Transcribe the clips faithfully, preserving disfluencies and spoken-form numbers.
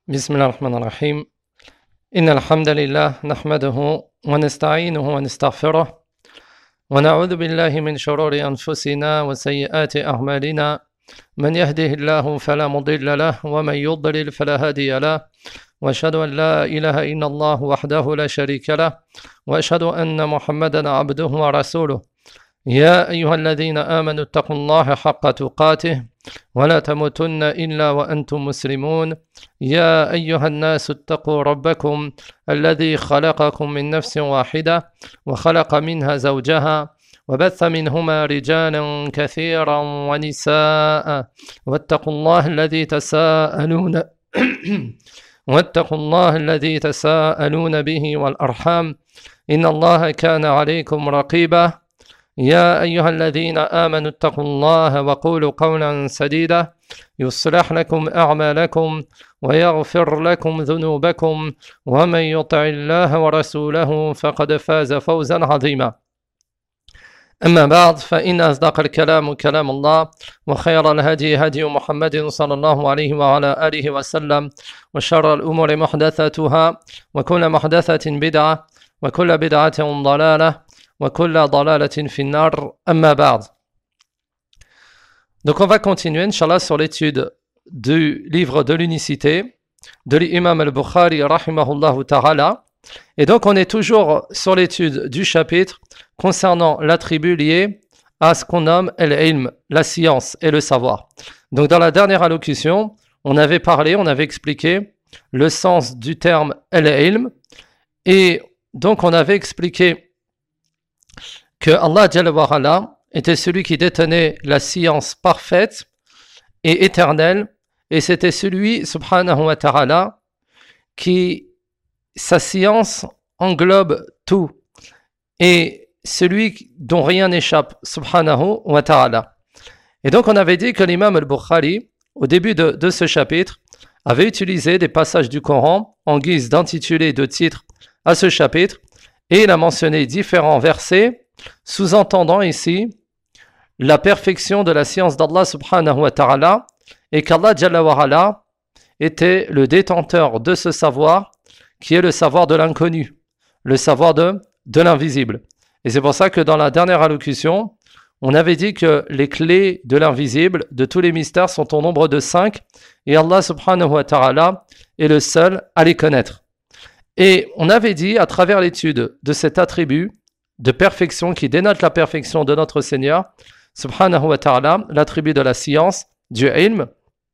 بسم الله الرحمن الرحيم إن الحمد لله نحمده ونستعينه ونستغفره ونعوذ بالله من شرور أنفسنا وسيئات أعمالنا من يهده الله فلا مضل له ومن يضلل فلا هادي له وأشهد أن لا إله إلا الله وحده لا شريك له وأشهد أن محمدا عبده ورسوله يا أيها الذين آمنوا اتقوا الله حق تقاته ولا تموتن إلا وأنتم مسلمون يا أيها الناس اتقوا ربكم الذي خلقكم من نفس واحدة وخلق منها زوجها وبث منهما رجالا كثيرا ونساء واتقوا الله الذي تساءلون واتقوا الله الذي تساءلون به والأرحام إن الله كان عليكم رقيبا يا أيها الذين آمنوا اتقوا الله وقولوا قولا سديدا يصلح لكم أعمالكم ويغفر لكم ذنوبكم ومن يطع الله ورسوله فقد فاز فوزا عظيما أما بعد فإن أصدق الكلام كلام الله وخير الهدي هدي محمد صلى الله عليه وعلى آله وسلم وشر الأمور محدثاتها وكل محدثة بدعة وكل بدعة ضلالة وكل ضلالة في النار أما بعد. Donc on va continuer, Inch'Allah, sur l'étude du livre de l'unicité de l'imam al-Bukhari, rahimahullah ta'ala. Et donc on est toujours sur l'étude du chapitre concernant l'attribut lié à ce qu'on nomme al-ilm, la science et le savoir. Donc dans la dernière allocution, on avait parlé, on avait expliqué le sens du terme al-ilm. Et donc on avait expliqué que Allah Jalla wa Ala était celui qui détenait la science parfaite et éternelle, et c'était celui, subhanahu wa ta'ala, qui, sa science englobe tout, et celui dont rien n'échappe, subhanahu wa ta'ala. Et donc on avait dit que l'imam al-Bukhari, au début de, de ce chapitre, avait utilisé des passages du Coran en guise d'intitulé de titre à ce chapitre, et il a mentionné différents versets, sous-entendant ici la perfection de la science d'Allah subhanahu wa ta'ala et qu'Allah Jalla wa Ala était le détenteur de ce savoir qui est le savoir de l'inconnu, le savoir de, de l'invisible. Et c'est pour ça que dans la dernière allocution, on avait dit que les clés de l'invisible, de tous les mystères, sont au nombre de cinq et Allah subhanahu wa ta'ala est le seul à les connaître. Et on avait dit à travers l'étude de cet attribut de perfection qui dénote la perfection de notre Seigneur, subhanahu wa ta'ala, l'attribut de la science, du ilm,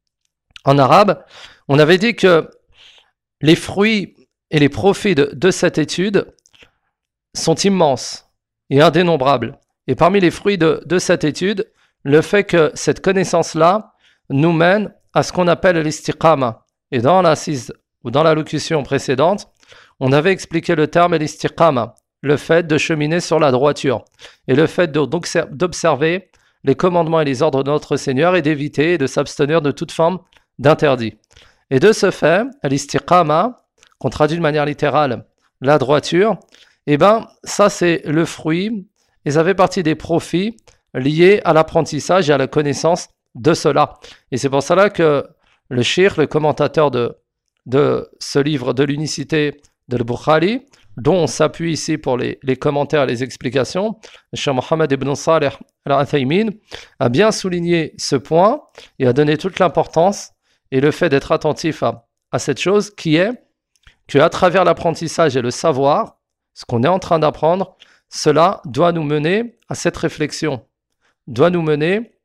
en arabe, on avait dit que les fruits et les profits de, de cette étude sont immenses et indénombrables. Et parmi les fruits de, de cette étude, le fait que cette connaissance-là nous mène à ce qu'on appelle l'istiqama. Et dans l'assise ou dans l'allocution précédente, on avait expliqué le terme l'istiqama, le fait de cheminer sur la droiture et le fait d'observer les commandements et les ordres de notre Seigneur et d'éviter et de s'abstenir de toute forme d'interdit. Et de ce fait, l'istiqama, qu'on traduit de manière littérale la droiture, eh ben ça c'est le fruit et ça fait partie des profits liés à l'apprentissage et à la connaissance de cela. Et c'est pour cela que le cheikh, le commentateur de, de ce livre de l'unicité de l'Bukhari, dont on s'appuie ici pour les, les commentaires et les explications, Cheikh Mohammed ibn Salih al-Uthaymin a bien souligné ce point et a donné toute l'importance et le fait d'être attentif à, à cette chose qui est qu'à travers l'apprentissage et le savoir, ce qu'on est en train d'apprendre, cela doit nous mener à cette réflexion, doit nous mener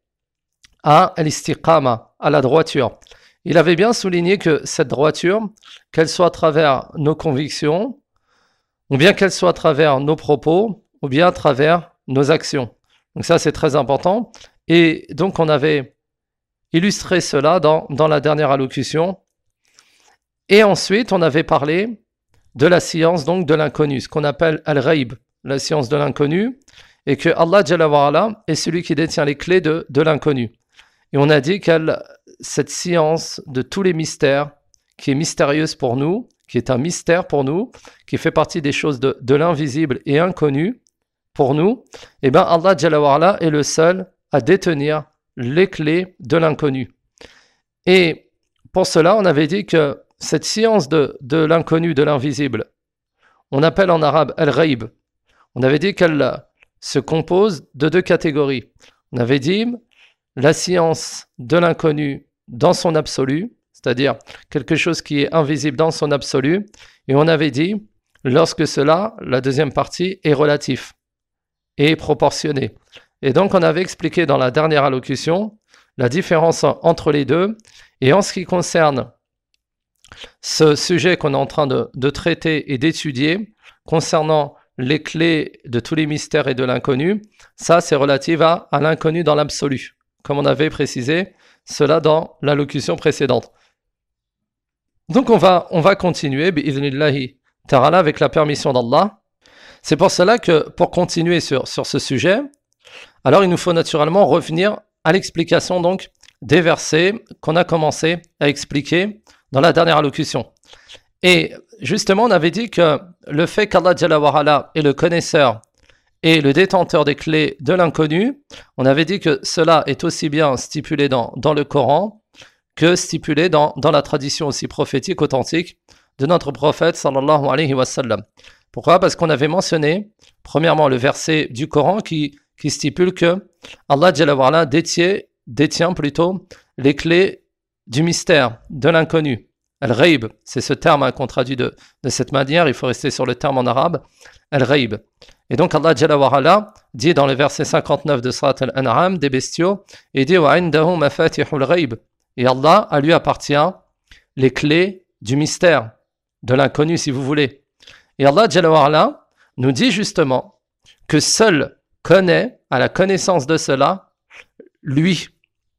à l'istiqama, à la droiture. Il avait bien souligné que cette droiture, qu'elle soit à travers nos convictions, ou bien qu'elle soit à travers nos propos, ou bien à travers nos actions. Donc ça, c'est très important. Et donc, on avait illustré cela dans, dans la dernière allocution. Et ensuite, on avait parlé de la science, donc de l'inconnu, ce qu'on appelle al-ghaib, la science de l'inconnu, et que Allah Jalla wa Ala est celui qui détient les clés de, de l'inconnu. Et on a dit que cette science de tous les mystères, qui est mystérieuse pour nous, qui est un mystère pour nous, qui fait partie des choses de, de l'invisible et inconnu pour nous, eh bien Allah Jalla wa Ala est le seul à détenir les clés de l'inconnu. Et pour cela, on avait dit que cette science de, de l'inconnu, de l'invisible, on appelle en arabe al-ghaib. On avait dit qu'elle se compose de deux catégories. On avait dit la science de l'inconnu dans son absolu, c'est-à-dire quelque chose qui est invisible dans son absolu, et on avait dit lorsque cela, la deuxième partie, est relatif et proportionné. Et donc on avait expliqué dans la dernière allocution la différence entre les deux, et en ce qui concerne ce sujet qu'on est en train de, de traiter et d'étudier, concernant les clés de tous les mystères et de l'inconnu, ça c'est relatif à, à l'inconnu dans l'absolu, comme on avait précisé cela dans l'allocution précédente. Donc on va, on va continuer, bi'idhnillahi ta'ala, avec la permission d'Allah. C'est pour cela que, pour continuer sur, sur ce sujet, alors il nous faut naturellement revenir à l'explication donc des versets qu'on a commencé à expliquer dans la dernière allocution. Et justement, on avait dit que le fait qu'Allah Jalla wa Ala est le connaisseur et le détenteur des clés de l'inconnu, on avait dit que cela est aussi bien stipulé dans, dans le Coran que stipulé dans, dans la tradition aussi prophétique authentique de notre prophète sallallahu alayhi wa sallam. Pourquoi ? Parce qu'on avait mentionné, premièrement, le verset du Coran qui, qui stipule que Allah Jalla wa Ala détient, détient plutôt les clés du mystère, de l'inconnu. Al-Ghaib, c'est ce terme hein, qu'on traduit de, de cette manière, il faut rester sur le terme en arabe, Al-Ghaib. Et donc Allah Jalla wa Ala dit dans le verset cinquante-neuf de Surat Al-An'am des bestiaux, il dit wa indahu mafatihul ghaib. Et Allah, à lui appartient les clés du mystère, de l'inconnu si vous voulez. Et Allah Jalla wa Ala nous dit justement que seul connaît, à la connaissance de cela, lui.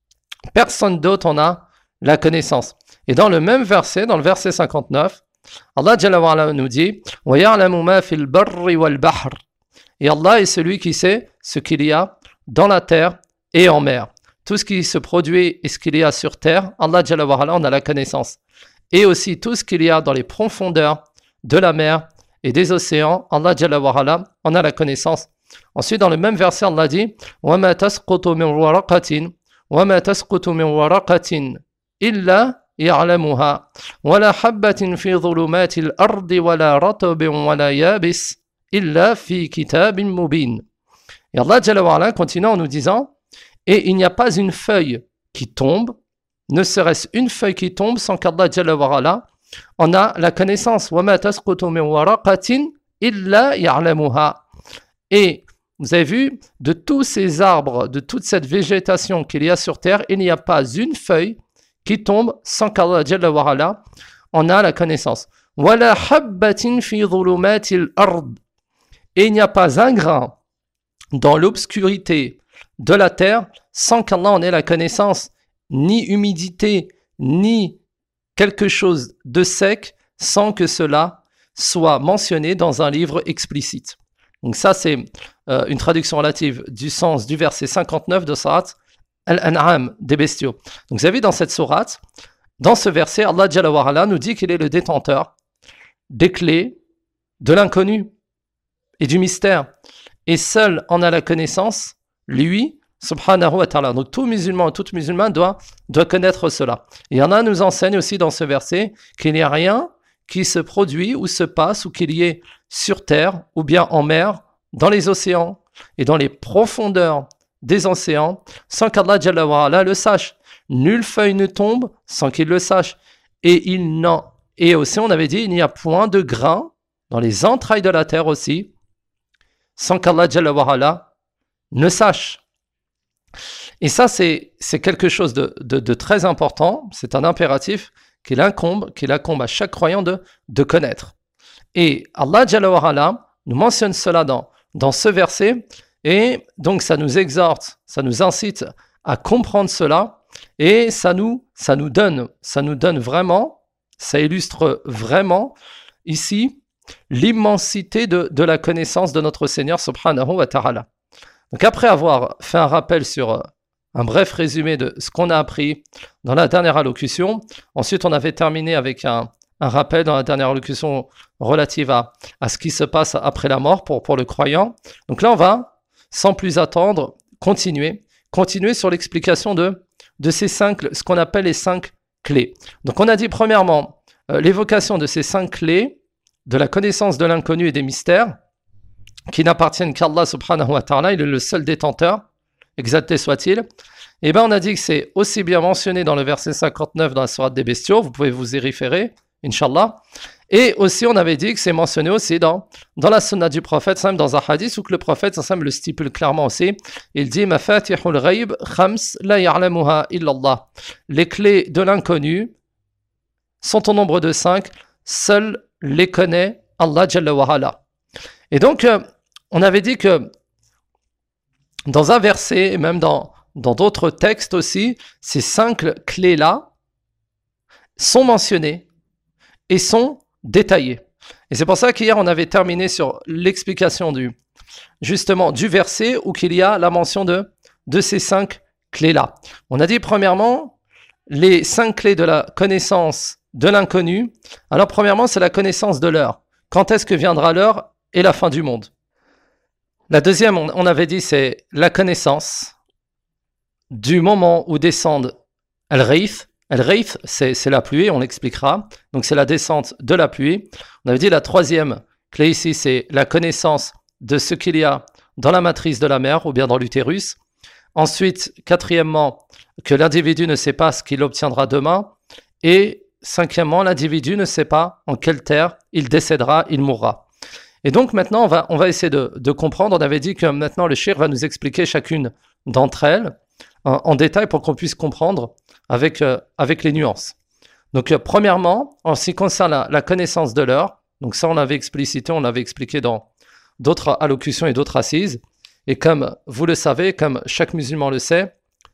Personne d'autre en a la connaissance. Et dans le même verset, dans le verset cinquante-neuf, Allah Jalla wa Ala nous dit wa ya'lamu ma fil barri wal bahr. Et Allah est celui qui sait ce qu'il y a dans la terre et en mer. Tout ce qui se produit et ce qu'il y a sur terre, Allah Jalla wa Ala en a la connaissance. Et aussi tout ce qu'il y a dans les profondeurs de la mer et des océans, Allah Jalla wa Ala en a la connaissance. Ensuite, dans le même verset, Allah dit wa ma tasqutu min waraqatin wa ma tasqutu min waraqatin illa ya'lamuha wa la habatin fi dhulumatil ardi wa la ratbin wa la yabis illa fi kitabin mubin. Et Allah Jalla wa Ala continue en nous disant et il n'y a pas une feuille qui tombe, ne serait-ce une feuille qui tombe sans qu'Allah Jalla wa Ala en a la connaissance. Wa ma tasqutu min waraqatin illa ya'lamuha. Et vous avez vu, de tous ces arbres, de toute cette végétation qu'il y a sur terre, il n'y a pas une feuille qui tombe sans qu'Allah Jalla wa Ala en a la connaissance. Wala habbatin fi dhulumatil ard. Et il n'y a pas un grain dans l'obscurité de la terre sans qu'Allah en ait la connaissance, ni humidité, ni quelque chose de sec sans que cela soit mentionné dans un livre explicite. Donc ça c'est euh, une traduction relative du sens du verset cinquante-neuf de Surat Al-An'am des bestiaux. Donc vous avez dans cette sourate, dans ce verset, Allah Jalla wa Ala nous dit qu'il est le détenteur des clés de l'inconnu et du mystère. Et seul en a la connaissance, lui, subhanahu wa ta'ala. Donc tout musulman, tout musulman doit, doit connaître cela. Et il y en a nous enseigne aussi dans ce verset qu'il n'y a rien qui se produit ou se passe ou qu'il y ait sur terre ou bien en mer, dans les océans et dans les profondeurs des océans, sans qu'Allah Jalla wa Ala le sache. Nulle feuille ne tombe sans qu'il le sache. Et il n'en et aussi on avait dit il n'y a point de grain dans les entrailles de la terre aussi, sans qu'Allah Jalla wa Ala ne sache. Et ça c'est, c'est quelque chose de, de, de très important, c'est un impératif qu'il incombe, qu'il incombe à chaque croyant de, de connaître. Et Allah Jalla wa Ala nous mentionne cela dans, dans ce verset, et donc ça nous exhorte, ça nous incite à comprendre cela, et ça nous, ça nous donne, ça nous donne vraiment, ça illustre vraiment ici l'immensité de, de la connaissance de notre Seigneur subhanahu wa ta'ala. Donc après avoir fait un rappel sur un bref résumé de ce qu'on a appris dans la dernière allocution, ensuite on avait terminé avec un, un rappel dans la dernière allocution relative à, à ce qui se passe après la mort pour, pour le croyant. Donc là on va, sans plus attendre, continuer, continuer sur l'explication de, de ces cinq, ce qu'on appelle les cinq clés. Donc on a dit premièrement, euh, l'évocation de ces cinq clés, de la connaissance de l'inconnu et des mystères, qui n'appartiennent qu'à Allah subhanahu wa ta'ala, il est le seul détenteur, exalté soit-il. Et bien on a dit que c'est aussi bien mentionné dans le verset cinquante-neuf dans la sourate des bestiaux, vous pouvez vous y référer, Inch'Allah. Et aussi on avait dit que c'est mentionné aussi dans, dans la sunna du prophète, dans un hadith où que le prophète le stipule clairement aussi. Il dit « Mafatihul ghayb khams la ya'lamuha illallah » Les clés de l'inconnu sont au nombre de cinq, seul les connaît Allah Jalla wa Ala. Et donc, euh, on avait dit que dans un verset, et même dans, dans d'autres textes aussi, ces cinq clés-là sont mentionnées et sont détaillées. Et c'est pour ça qu'hier, on avait terminé sur l'explication du, justement, du verset où qu'il y a la mention de, de ces cinq clés-là. On a dit, premièrement, les cinq clés de la connaissance de l'inconnu. Alors, premièrement, c'est la connaissance de l'heure. Quand est-ce que viendra l'heure et la fin du monde? La deuxième, on, on avait dit, c'est la connaissance du moment où descendent Al-Rayth. Al-Rayth, c'est, c'est la pluie, on l'expliquera. Donc, c'est la descente de la pluie. On avait dit la troisième clé ici, c'est la connaissance de ce qu'il y a dans la matrice de la mère ou bien dans l'utérus. Ensuite, quatrièmement, que l'individu ne sait pas ce qu'il obtiendra demain. Et cinquièmement, l'individu ne sait pas en quelle terre il décédera, il mourra. Et donc maintenant, on va, on va essayer de, de comprendre. On avait dit que maintenant le cheikh va nous expliquer chacune d'entre elles en, en détail pour qu'on puisse comprendre avec, euh, avec les nuances. Donc euh, premièrement, en ce qui concerne la, la connaissance de l'heure, donc ça on l'avait explicité, on l'avait expliqué dans d'autres allocutions et d'autres assises. Et comme vous le savez, comme chaque musulman le sait,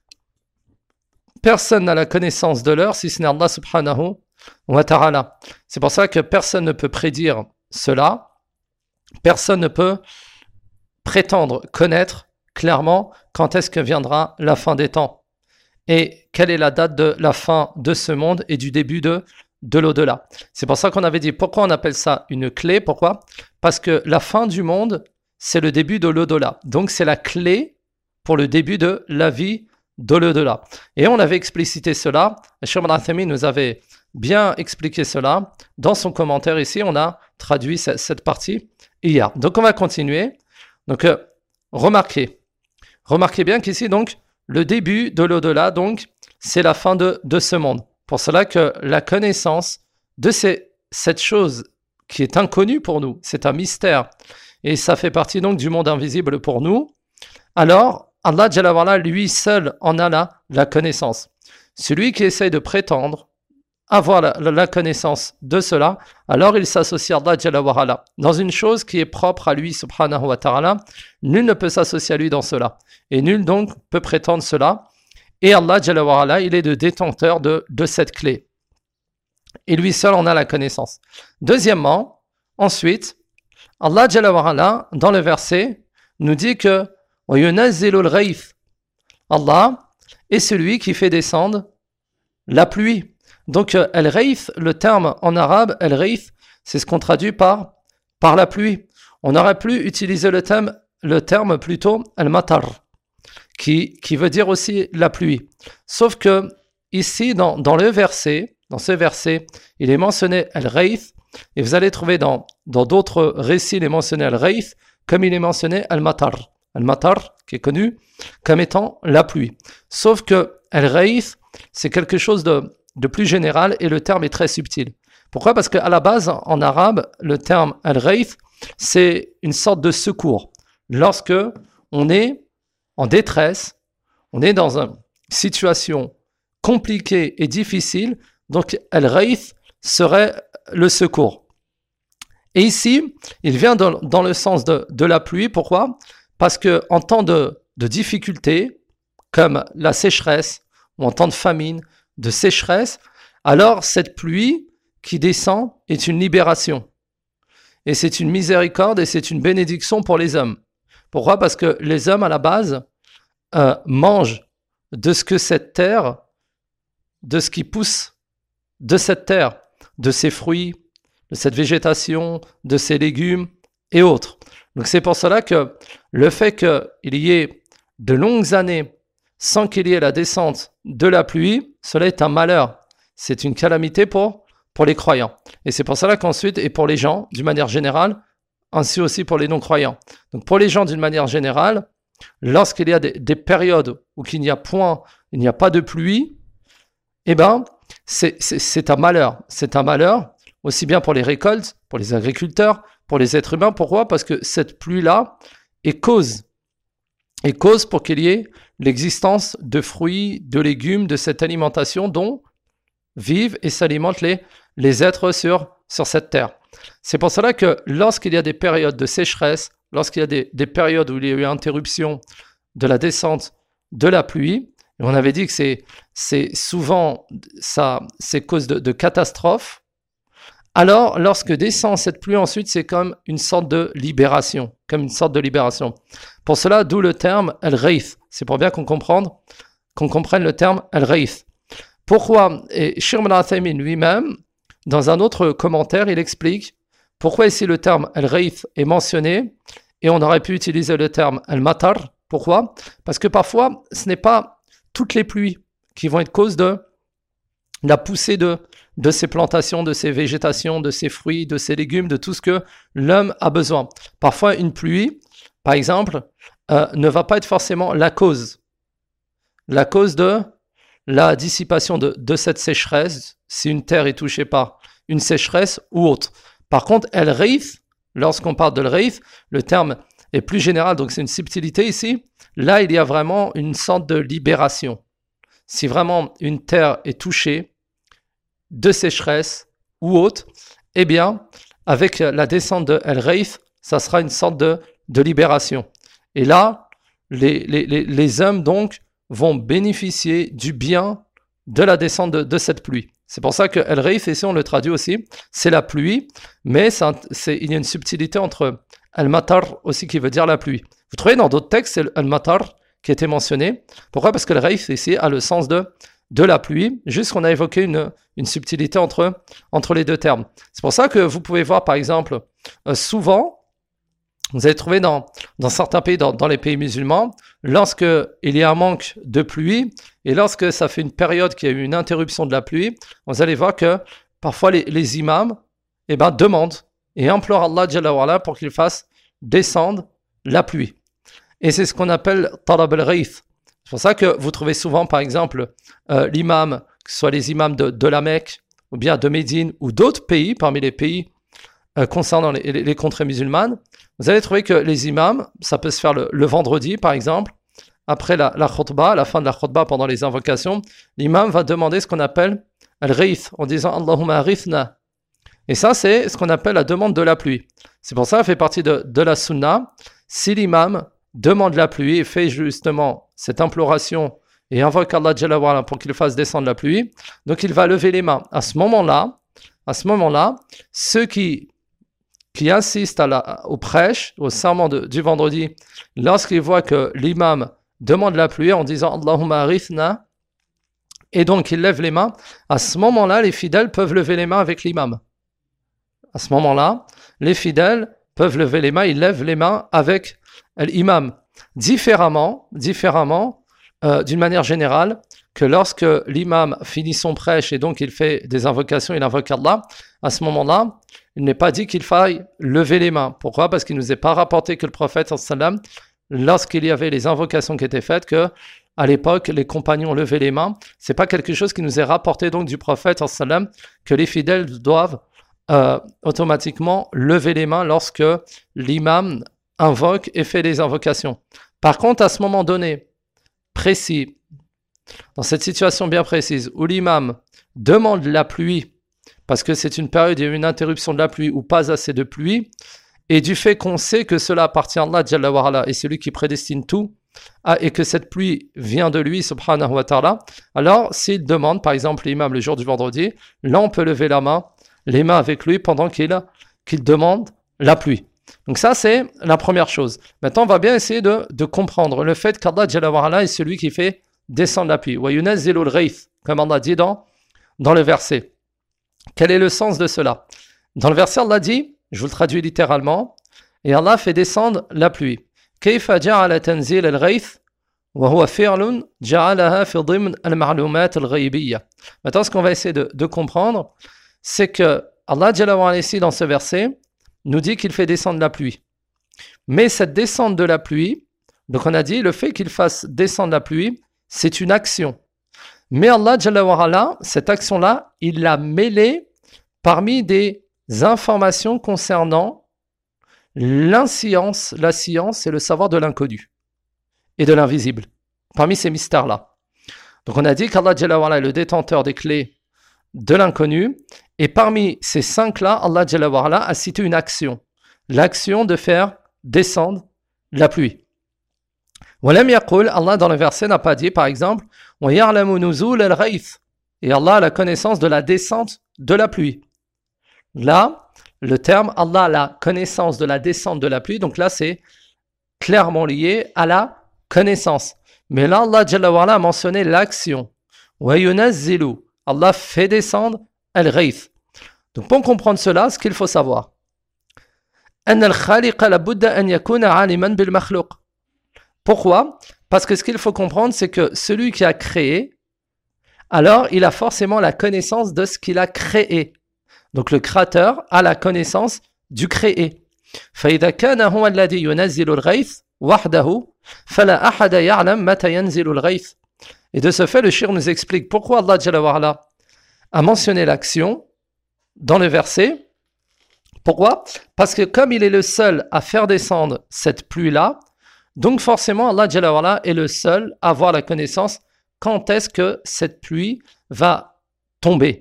personne n'a la connaissance de l'heure si ce n'est Allah subhanahu wa ta'ala. C'est pour ça que personne ne peut prédire cela. Personne ne peut prétendre connaître clairement quand est-ce que viendra la fin des temps et quelle est la date de la fin de ce monde et du début de, de l'au-delà. C'est pour ça qu'on avait dit pourquoi on appelle ça une clé. Pourquoi? Parce que la fin du monde, c'est le début de l'au-delà. Donc c'est la clé pour le début de la vie de l'au-delà. Et on avait explicité cela. Cheikh Ibn Uthaymin nous avait bien expliqué cela. Dans son commentaire ici, on a traduit cette, cette partie hier. Donc on va continuer. Donc euh, remarquez, remarquez bien qu'ici donc le début de l'au-delà, donc c'est la fin de, de ce monde. Pour cela que la connaissance de ces, cette chose qui est inconnue pour nous, c'est un mystère et ça fait partie donc du monde invisible pour nous. Alors Allah Jalla wa Ala, lui seul en a la, la connaissance. Celui qui essaye de prétendre avoir la, la, la connaissance de cela, alors il s'associe à Allah Jalla wa Ala dans une chose qui est propre à lui subhanahu wa ta'ala. Nul ne peut s'associer à lui dans cela et nul donc peut prétendre cela. Et Allah Jalla wa Ala, il est le détenteur de, de cette clé et lui seul en a la connaissance. Deuxièmement, ensuite, Allah Jalla wa Ala dans le verset nous dit que Allah est celui qui fait descendre la pluie. Donc, euh, al-Rayth, le terme en arabe, al-Rayth, c'est ce qu'on traduit par, par la pluie. On aurait pu utiliser le terme, le terme plutôt al-Matar, qui, qui veut dire aussi la pluie. Sauf que ici, dans, dans le verset, dans ce verset, il est mentionné al-Rayth, et vous allez trouver dans, dans d'autres récits, il est mentionné al-Rayth, comme il est mentionné al-Matar. Al-Matar, qui est connu comme étant la pluie. Sauf que al-Rayth, c'est quelque chose de de plus général et le terme est très subtil. Pourquoi? Parce qu'à la base, en arabe, le terme al-Rayth, c'est une sorte de secours. Lorsque on est en détresse, on est dans une situation compliquée et difficile, donc al-Rayth serait le secours. Et ici, il vient dans, dans le sens de, de la pluie. Pourquoi? Parce qu'en temps de, de difficulté, comme la sécheresse ou en temps de famine, de sécheresse, alors cette pluie qui descend est une libération. Et c'est une miséricorde et c'est une bénédiction pour les hommes. Pourquoi? Parce que les hommes, à la base, euh, mangent de ce que cette terre, de ce qui pousse de cette terre, de ses fruits, de cette végétation, de ses légumes et autres. Donc c'est pour cela que le fait qu'il y ait de longues années sans qu'il y ait la descente de la pluie, cela est un malheur. C'est une calamité pour, pour les croyants. Et c'est pour cela qu'ensuite, et pour les gens, d'une manière générale, ainsi aussi pour les non-croyants. Donc pour les gens, d'une manière générale, lorsqu'il y a des, des périodes où il n'y a point, il n'y a pas de pluie, eh ben, c'est, c'est, c'est un malheur. C'est un malheur, aussi bien pour les récoltes, pour les agriculteurs, pour les êtres humains. Pourquoi ? Parce que cette pluie-là est cause, est cause pour qu'il y ait l'existence de fruits, de légumes, de cette alimentation dont vivent et s'alimentent les, les êtres sur, sur cette terre. C'est pour cela que lorsqu'il y a des périodes de sécheresse, lorsqu'il y a des, des périodes où il y a eu interruption de la descente de la pluie, et on avait dit que c'est, c'est souvent ça, c'est cause de, de catastrophes, alors lorsque descend cette pluie ensuite, c'est comme une sorte de libération, comme une sorte de libération. Pour cela, d'où le terme al-Ghayth. C'est pour bien qu'on comprenne, qu'on comprenne le terme al-Ghayth. Pourquoi ? Et Sheikh Ibn Uthaymin lui-même, dans un autre commentaire, il explique pourquoi ici le terme al-Ghayth est mentionné et on aurait pu utiliser le terme al-Matar. Pourquoi ? Parce que parfois, ce n'est pas toutes les pluies qui vont être cause de la poussée de, de ces plantations, de ces végétations, de ces fruits, de ces légumes, de tout ce que l'homme a besoin. Parfois, une pluie, par exemple, euh, ne va pas être forcément la cause. La cause de la dissipation de, de cette sécheresse, si une terre est touchée par une sécheresse ou autre. Par contre, el-Ghayth, lorsqu'on parle de el-Ghayth, le terme est plus général, donc c'est une subtilité ici. Là, il y a vraiment une sorte de libération. Si vraiment une terre est touchée de sécheresse ou autre, eh bien, avec la descente de el-Ghayth, ça sera une sorte de, de libération. Et là, les, les, les, les hommes, donc, vont bénéficier du bien de la descente de, de cette pluie. C'est pour ça que El-Ghayth, ici on le traduit aussi, c'est la pluie, mais c'est un, c'est, il y a une subtilité entre Al-Matar aussi qui veut dire la pluie. Vous trouvez dans d'autres textes, c'est Al-Matar qui était mentionné. Pourquoi ? Parce que El-Ghayth ici a le sens de, de la pluie, juste qu'on a évoqué une, une subtilité entre, entre les deux termes. C'est pour ça que vous pouvez voir par exemple, euh, souvent, vous allez trouver dans, dans certains pays, dans, dans les pays musulmans, lorsque il y a un manque de pluie et lorsque ça fait une période qu'il y a eu une interruption de la pluie, vous allez voir que parfois les, les imams eh ben, demandent et implorent Allah Jalla wa Ala pour qu'il fasse descendre la pluie. Et c'est ce qu'on appelle Talab al-Ghayth. C'est pour ça que vous trouvez souvent, par exemple, euh, l'imam, que ce soit les imams de, de la Mecque ou bien de Médine ou d'autres pays, parmi les pays euh, concernant les, les, les contrées musulmanes, vous allez trouver que les imams, ça peut se faire le, le vendredi, par exemple, après la, la khutbah, à la fin de la khutbah, pendant les invocations, l'imam va demander ce qu'on appelle al-Ghayth, en disant « Allahumma ghithna ». Et ça, c'est ce qu'on appelle la demande de la pluie. C'est pour ça, ça fait partie de, de la sunna. Si l'imam demande la pluie et fait justement cette imploration et invoque Allah Jalla wa Ala pour qu'il fasse descendre la pluie, donc il va lever les mains. À ce moment-là, à ce moment-là, ceux qui qui insistent à la, au prêche, au serment de, du vendredi, lorsqu'ils voient que l'imam demande la pluie en disant Allahumma ghithna, et donc ils lèvent les mains, à ce moment-là, les fidèles peuvent lever les mains avec l'imam. À ce moment-là, les fidèles peuvent lever les mains, ils lèvent les mains avec l'imam. Différemment, différemment euh, d'une manière générale, que lorsque l'imam finit son prêche et donc il fait des invocations, il invoque Allah, à ce moment-là, il n'est pas dit qu'il faille lever les mains. Pourquoi ? Parce qu'il ne nous est pas rapporté que le prophète, sallam, lorsqu'il y avait les invocations qui étaient faites, que à l'époque, les compagnons levaient les mains. C'est pas quelque chose qui nous est rapporté donc du prophète, sallam, que les fidèles doivent euh, automatiquement lever les mains lorsque l'imam invoque et fait des invocations. Par contre, à ce moment donné, précis, dans cette situation bien précise, où l'imam demande la pluie, parce que c'est une période, il y a eu une interruption de la pluie ou pas assez de pluie, et du fait qu'on sait que cela appartient à Allah Jalla wa Ala, et c'est lui qui prédestine tout, ah, et que cette pluie vient de lui, subhanahu wa ta'ala, alors s'il demande, par exemple l'imam le jour du vendredi, là on peut lever la main, les mains avec lui pendant qu'il, qu'il demande la pluie. Donc ça c'est la première chose. Maintenant on va bien essayer de, de comprendre le fait qu'Allah Jalla wa Ala est celui qui fait descendre la pluie. Wa yunazzilu al-ghayth, comme Allah dit dans, dans le verset. Quel est le sens de cela ? Dans le verset, Allah dit, je vous le traduis littéralement, et Allah fait descendre la pluie. Kayfa ja'ala tanzil al-ghayth wa huwa fi'lun ja'alaha fi dhimn al-ma'lumat al-ghaybiyya. Maintenant, ce qu'on va essayer de, de comprendre, c'est que Allah Jalla wa Ala, ici dans ce verset nous dit qu'il fait descendre la pluie. Mais cette descente de la pluie, donc on a dit le fait qu'il fasse descendre la pluie, c'est une action. Mais Allah Jalla wa Ala, cette action-là, il l'a mêlée parmi des informations concernant l'inscience, la science et le savoir de l'inconnu et de l'invisible, parmi ces mystères-là. Donc on a dit qu'Allah Jalla wa Ala est le détenteur des clés de l'inconnu, et parmi ces cinq-là, Allah Jalla wa Ala a cité une action, l'action de faire descendre la pluie. Walam yaqul, Allah dans le verset n'a pas dit, par exemple, wa ya'lamu nuzul al-ghayth, et Allah a la connaissance de la descente de la pluie. Là, le terme Allah a la connaissance de la descente de la pluie, donc là c'est clairement lié à la connaissance. Mais là, Allah Jalla wa Ala a mentionné l'action. Wa yunazzilu, Allah fait descendre al-ghayth. Donc pour comprendre cela, ce qu'il faut savoir, an al-khaliq la budda an yakuna aliman bil makhluq. Pourquoi? Parce que ce qu'il faut comprendre, c'est que celui qui a créé, alors il a forcément la connaissance de ce qu'il a créé. Donc le créateur a la connaissance du créé. فإذا كان هو الذي ينزل الغيث وحده فلا أحد يعلم متى ينزل الغيث. Et de ce fait, le shir nous explique pourquoi Allah Jalla wa Ala a mentionné l'action dans le verset. Pourquoi? Parce que comme il est le seul à faire descendre cette pluie-là, donc forcément Allah Jalla wa Ala est le seul à avoir la connaissance quand est-ce que cette pluie va tomber.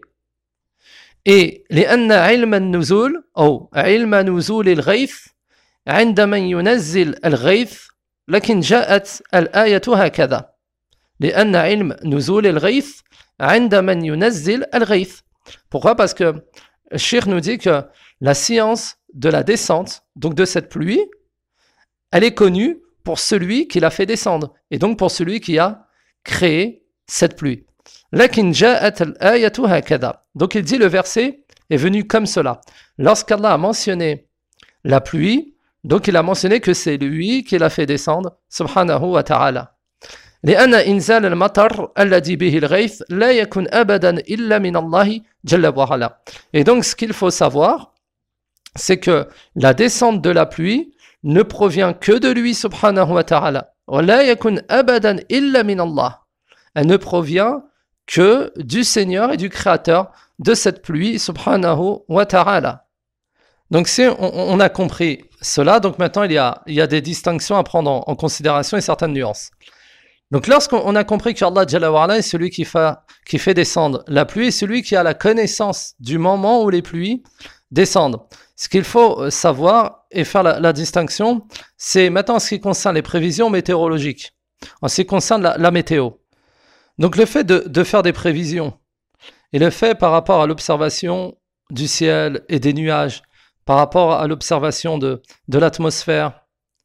Et لأن علم النزول أو علم نزول الغيث عند من ينزل الغيث لكن جاءت الآية هكذا لأن علم نزول الغيث عند من ينزل الغيث. Pourquoi? Parce que le Cheikh nous dit que la science de la descente, donc de cette pluie, elle est connue pour celui qui l'a fait descendre et donc pour celui qui a créé cette pluie. لكن جاءت الآية هكذا. Donc il dit le verset est venu comme cela. Lorsqu'Allah a mentionné la pluie, donc il a mentionné que c'est lui qui l'a fait descendre, subhanahu wa ta'ala. لأن إنزال المطر الذي به الغيث لا يكون أبدا إلا من الله جل وعلا. Et donc ce qu'il faut savoir, c'est que la descente de la pluie ne provient que de lui, subhanahu wa ta'ala. ولا يكون أبدا إلا من الله. Elle ne provient que du Seigneur et du Créateur de cette pluie, subhanahu wa ta'ala. Donc si on, on a compris cela, donc maintenant il y a, il y a des distinctions à prendre en, en considération et certaines nuances. Donc lorsqu'on a compris que Allah Jalla wa Ala est celui qui fait, qui fait descendre la pluie, celui qui a la connaissance du moment où les pluies descendent. Ce qu'il faut savoir et faire la, la distinction, c'est maintenant en ce qui concerne les prévisions météorologiques, en ce qui concerne la, la météo. Donc le fait de, de faire des prévisions et le fait par rapport à l'observation du ciel et des nuages, par rapport à l'observation de, de l'atmosphère,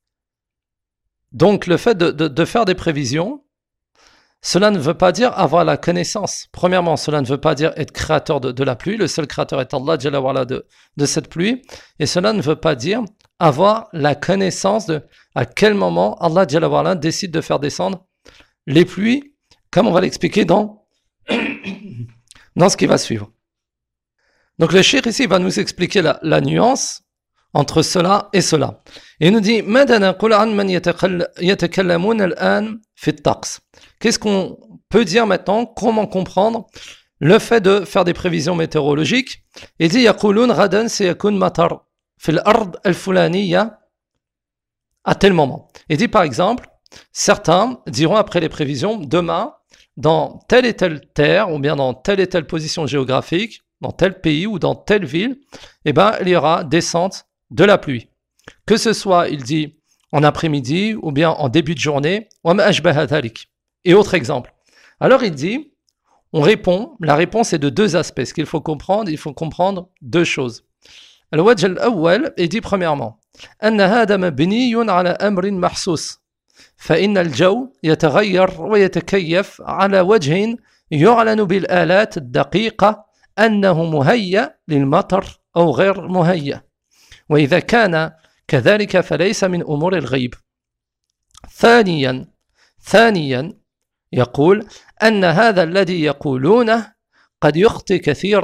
donc le fait de, de, de faire des prévisions, cela ne veut pas dire avoir la connaissance. Premièrement, cela ne veut pas dire être créateur de, de la pluie, le seul créateur est Allah Jalla wa Ala de, de cette pluie, et cela ne veut pas dire avoir la connaissance de à quel moment Allah Jalla wa Ala décide de faire descendre les pluies, comme on va l'expliquer dans, dans ce qui va suivre. Donc le cheikh ici va nous expliquer la, la nuance entre cela et cela. Et il nous dit qu'est-ce qu'on peut dire maintenant, comment comprendre le fait de faire des prévisions météorologiques. Il dit يقولون غدا سيكون مطر في الأرض الفلانية à tel moment. Il dit par exemple, certains diront après les prévisions, demain, dans telle et telle terre, ou bien dans telle et telle position géographique, dans tel pays ou dans telle ville, eh ben, il y aura descente de la pluie. Que ce soit, il dit, en après-midi ou bien en début de journée, et autre exemple. Alors il dit, on répond, la réponse est de deux aspects. Ce qu'il faut comprendre, il faut comprendre deux choses. الوجه الأول, il dit premièrement, أن هذا مبني على أمر محسوس فإن الجو يتغير ويتكيف على وجه يعلن بالآلات الدقيقة أنه مهيأ للمطر أو غير مهيأ وإذا كان كذلك فليس من أمور الغيب. ثانيا ثانيا يقول أن هذا الذي يقولونه قد يخطئ كثيرا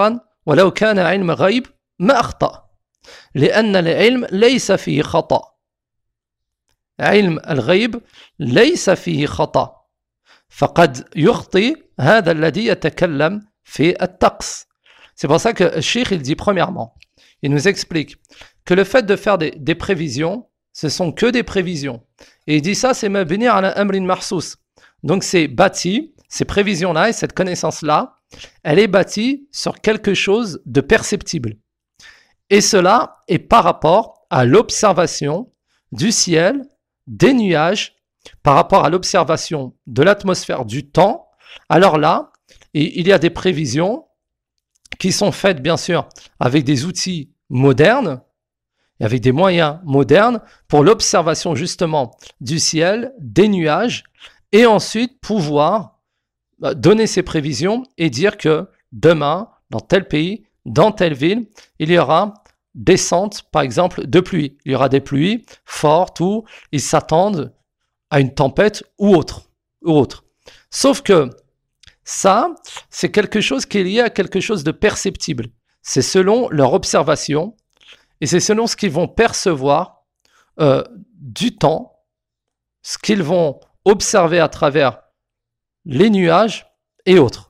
ولو كان علم غيب ما أخطأ لأن العلم ليس فيه خطأ. علم الغيب ليس فيه خطأ فقد يخطئ هذا الذي يتكلم في الطقس. C'est pour ça que le Cheikh il dit premièrement, il nous explique que le fait de faire des, des prévisions, ce sont que des prévisions. Et il dit ça, c'est mabni ala amrin mahsous. Donc c'est bâti, ces prévisions-là et cette connaissance-là, elle est bâtie sur quelque chose de perceptible. Et cela est par rapport à l'observation du ciel, des nuages, par rapport à l'observation de l'atmosphère du temps. Alors là, il y a des prévisions qui sont faites bien sûr avec des outils modernes, et avec des moyens modernes pour l'observation justement du ciel, des nuages, et ensuite pouvoir donner ces prévisions et dire que demain, dans tel pays, dans telle ville, il y aura descente, par exemple, de pluie. Il y aura des pluies fortes où ils s'attendent à une tempête ou autre, ou autre. Sauf que ça, c'est quelque chose qui est lié à quelque chose de perceptible. C'est selon leur observation et c'est selon ce qu'ils vont percevoir euh, du temps, ce qu'ils vont observer à travers les nuages et autres.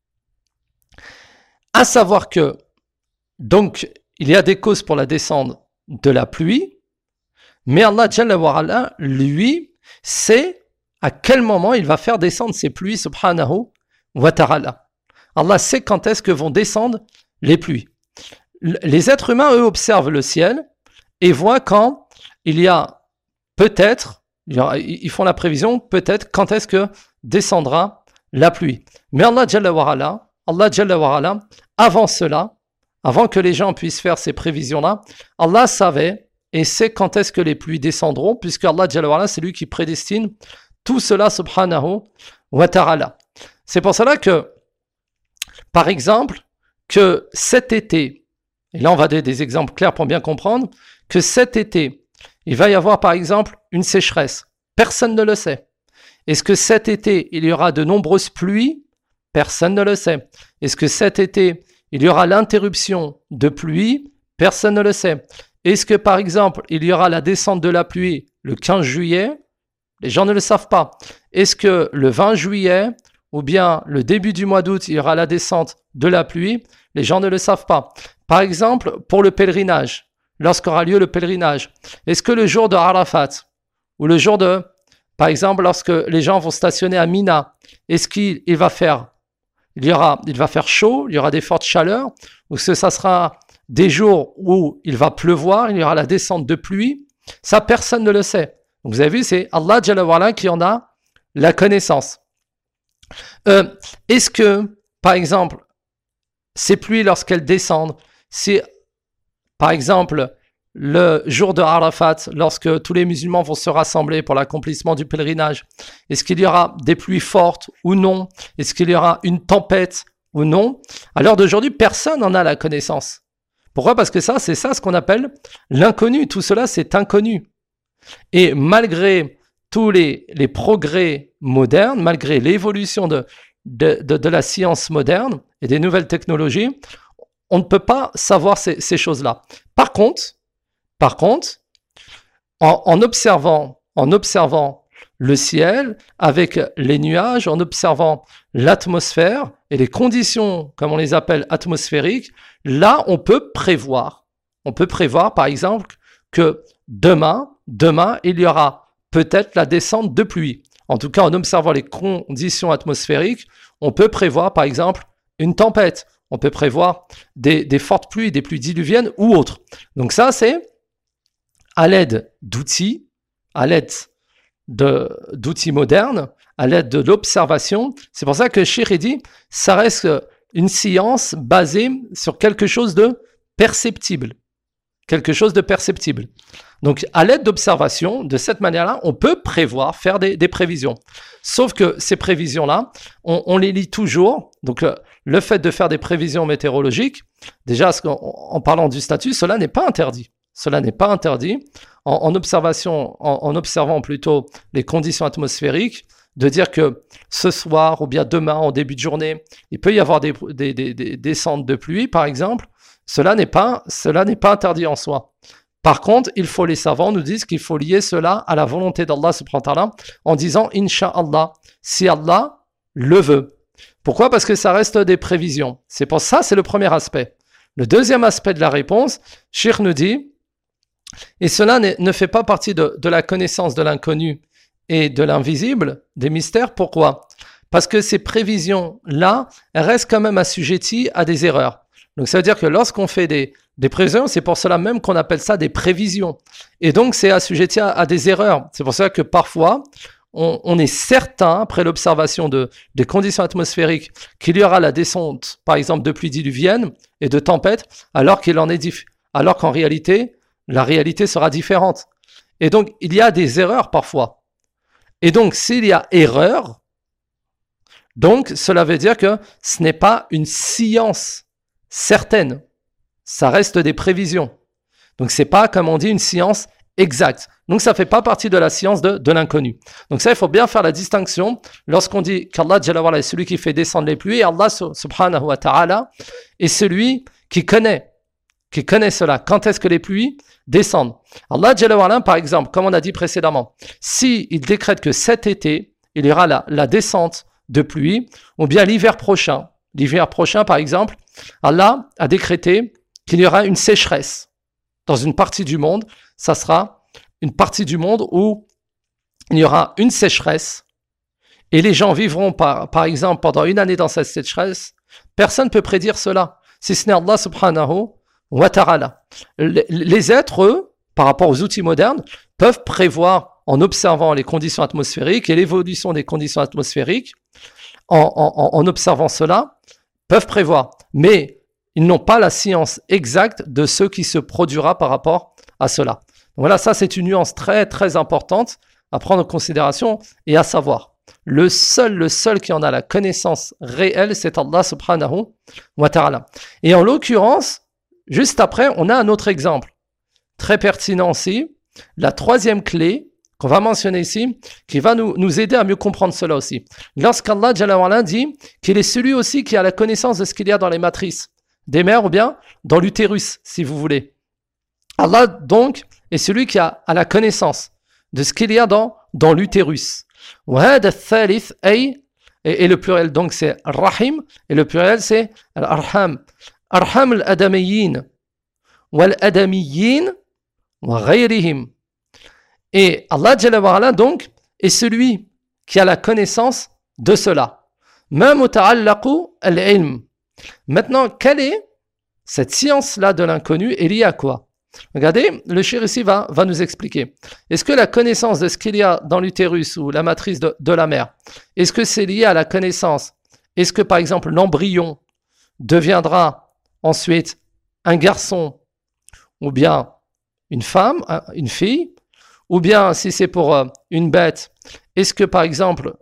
À savoir que, donc, il y a des causes pour la descente de la pluie, mais Allah Jalla wa Ala, lui, sait à quel moment il va faire descendre ces pluies, subhanahu wa ta'ala. Allah sait quand est-ce que vont descendre les pluies. Les êtres humains, eux, observent le ciel et voient quand il y a peut-être, ils font la prévision, peut-être quand est-ce que descendra la pluie. Mais Allah Jalla wa Ala, Allah Jalla wa Ala, avant cela, avant que les gens puissent faire ces prévisions-là, Allah savait et sait quand est-ce que les pluies descendront, puisque Allah Jalla wa Ala, c'est lui qui prédestine tout cela, subhanahu wa ta'ala. C'est pour cela que, par exemple, que cet été, et là on va donner des exemples clairs pour bien comprendre, que cet été, il va y avoir par exemple une sécheresse. Personne ne le sait. Est-ce que cet été, il y aura de nombreuses pluies? Personne ne le sait. Est-ce que cet été, il y aura l'interruption de pluie? Personne ne le sait. Est-ce que par exemple, il y aura la descente de la pluie le quinze juillet? Les gens ne le savent pas. Est-ce que le vingt juillet ou bien le début du mois d'août, il y aura la descente de la pluie? Les gens ne le savent pas. Par exemple, pour le pèlerinage, lorsqu'aura lieu le pèlerinage, est-ce que le jour de Arafat ou le jour de, par exemple, lorsque les gens vont stationner à Mina, est-ce qu'il il va faire, il y aura, il va faire chaud, il y aura des fortes chaleurs, ou est-ce que ça sera des jours où il va pleuvoir, il y aura la descente de pluie? Ça, personne ne le sait. Donc, vous avez vu, c'est Allah Jalla wa Ala qui en a la connaissance. Euh, est-ce que, par exemple, ces pluies, lorsqu'elles descendent, c'est, par exemple, le jour de Arafat, lorsque tous les musulmans vont se rassembler pour l'accomplissement du pèlerinage, est-ce qu'il y aura des pluies fortes ou non? Est-ce qu'il y aura une tempête ou non? À l'heure d'aujourd'hui, personne n'en a la connaissance. Pourquoi? Parce que ça, c'est ça ce qu'on appelle l'inconnu. Tout cela, c'est inconnu. Et malgré tous les, les progrès modernes, malgré l'évolution de, de, de, de la science moderne et des nouvelles technologies, on ne peut pas savoir ces, ces choses-là. Par contre, par contre, en, en observant, en observant le ciel avec les nuages, en observant l'atmosphère et les conditions, comme on les appelle, atmosphériques, là, on peut prévoir. On peut prévoir, par exemple, que demain, demain, il y aura peut-être la descente de pluie. En tout cas, en observant les conditions atmosphériques, on peut prévoir, par exemple, une tempête. On peut prévoir des, des fortes pluies, des pluies diluviennes ou autres. Donc ça, c'est à l'aide d'outils, à l'aide de, d'outils modernes, à l'aide de l'observation. C'est pour ça que Cheikh dit, ça reste une science basée sur quelque chose de perceptible. Quelque chose de perceptible. Donc, à l'aide d'observation, de cette manière-là, on peut prévoir, faire des, des prévisions. Sauf que ces prévisions-là, on, on les lit toujours. Donc, le, le fait de faire des prévisions météorologiques, déjà, en, en parlant du statut, cela n'est pas interdit. Cela n'est pas interdit. En, en observation, en, en observant plutôt les conditions atmosphériques, de dire que ce soir ou bien demain en début de journée, il peut y avoir des, des, des, des descentes de pluie, par exemple, cela n'est pas, cela n'est pas interdit en soi. Par contre, il faut, les savants nous disent qu'il faut lier cela à la volonté d'Allah subhanahu wa ta'ala en disant « Inch'Allah », si Allah le veut. Pourquoi ? Parce que ça reste des prévisions. C'est pour ça, c'est le premier aspect. Le deuxième aspect de la réponse, Cheikh nous dit, et cela ne fait pas partie de, de la connaissance de l'inconnu et de l'invisible, des mystères. Pourquoi ? Parce que ces prévisions-là, elles restent quand même assujetties à des erreurs. Donc ça veut dire que lorsqu'on fait des, des prévisions, c'est pour cela même qu'on appelle ça des prévisions. Et donc c'est assujetti à, à des erreurs. C'est pour ça que parfois, on, on est certain, après l'observation de, des conditions atmosphériques, qu'il y aura la descente, par exemple, de pluies diluviennes et de tempêtes, alors qu'il en est diff- alors qu'en réalité, la réalité sera différente. Et donc, il y a des erreurs parfois. Et donc, s'il y a erreur, donc cela veut dire que ce n'est pas une science certaine. Ça reste des prévisions. Donc, c'est pas, comme on dit, une science exacte. Donc, ça fait pas partie de la science de, de l'inconnu. Donc, ça, il faut bien faire la distinction lorsqu'on dit qu'Allah Jalla wa Ala est celui qui fait descendre les pluies et Allah subhanahu wa ta'ala est celui qui connaît, qui connaît cela. Quand est-ce que les pluies descendent ? Allah Jalla wa Ala, par exemple, comme on a dit précédemment, si il décrète que cet été, il y aura la, la descente de pluie, ou bien l'hiver prochain, l'hiver prochain, par exemple, Allah a décrété qu'il y aura une sécheresse dans une partie du monde. Ça sera une partie du monde où il y aura une sécheresse et les gens vivront, par, par exemple, pendant une année dans cette sécheresse. Personne ne peut prédire cela, si ce n'est Allah subhanahu wa ta'ala. Les, les êtres, eux, par rapport aux outils modernes, peuvent prévoir, en observant les conditions atmosphériques et l'évolution des conditions atmosphériques, en, en, en observant cela, peuvent prévoir. Mais ils n'ont pas la science exacte de ce qui se produira par rapport à cela. Donc voilà, ça c'est une nuance très très importante à prendre en considération et à savoir. Le seul, le seul qui en a la connaissance réelle, c'est Allah subhanahu wa ta'ala. Et en l'occurrence, juste après, on a un autre exemple très pertinent aussi. La troisième clé qu'on va mentionner ici, qui va nous, nous aider à mieux comprendre cela aussi. Lorsqu'Allah Jalla wa Ala dit qu'il est celui aussi qui a la connaissance de ce qu'il y a dans les matrices des mères ou bien dans l'utérus, si vous voulez. Allah donc est celui qui a, a la connaissance de ce qu'il y a dans, dans l'utérus. Et, et le pluriel donc c'est Rahim, et le pluriel c'est Al-Arham. Arham al-Adamiyyin wal-Adamiyyin wa ghayrihim. Et Allah Jalla wa Ala donc est celui qui a la connaissance de cela. Ma muta'allaqu al-ilm. Maintenant, quelle est cette science-là de l'inconnu et liée à quoi ? Regardez, le cheikh ici va, va nous expliquer. Est-ce que la connaissance de ce qu'il y a dans l'utérus ou la matrice de, de la mère, est-ce que c'est lié à la connaissance ? Est-ce que par exemple l'embryon deviendra ensuite un garçon ou bien une femme, une fille ? Ou bien si c'est pour euh, une bête, est-ce que par exemple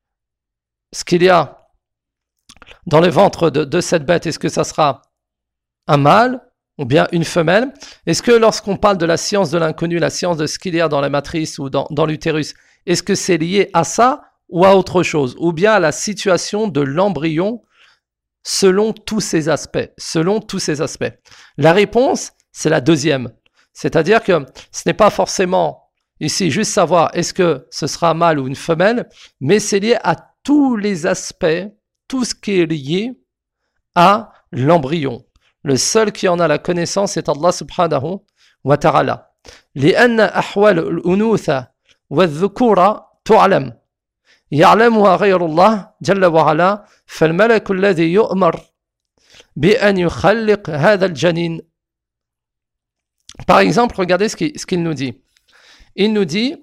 ce qu'il y a dans le ventre de, de cette bête, est-ce que ça sera un mâle ou bien une femelle ? Est-ce que lorsqu'on parle de la science de l'inconnu, la science de ce qu'il y a dans la matrice ou dans, dans l'utérus, est-ce que c'est lié à ça ou à autre chose ? Ou bien à la situation de l'embryon selon tous ces aspects, selon tous ces aspects. La réponse, c'est la deuxième. C'est-à-dire que ce n'est pas forcément ici juste savoir est-ce que ce sera un mâle ou une femelle, mais c'est lié à tous les aspects, tout ce qui est lié à l'embryon. Le seul qui en a la connaissance est Allah subhanahu wa ta'ala. لأن أحوال الأنوثة والذكورة تعلم يعلمها غير الله جل وعلا فالملك الذي يؤمر بأن يخلق هذا الجنين. Par exemple, regardez ce qu'il, ce qu'il nous dit. Il nous dit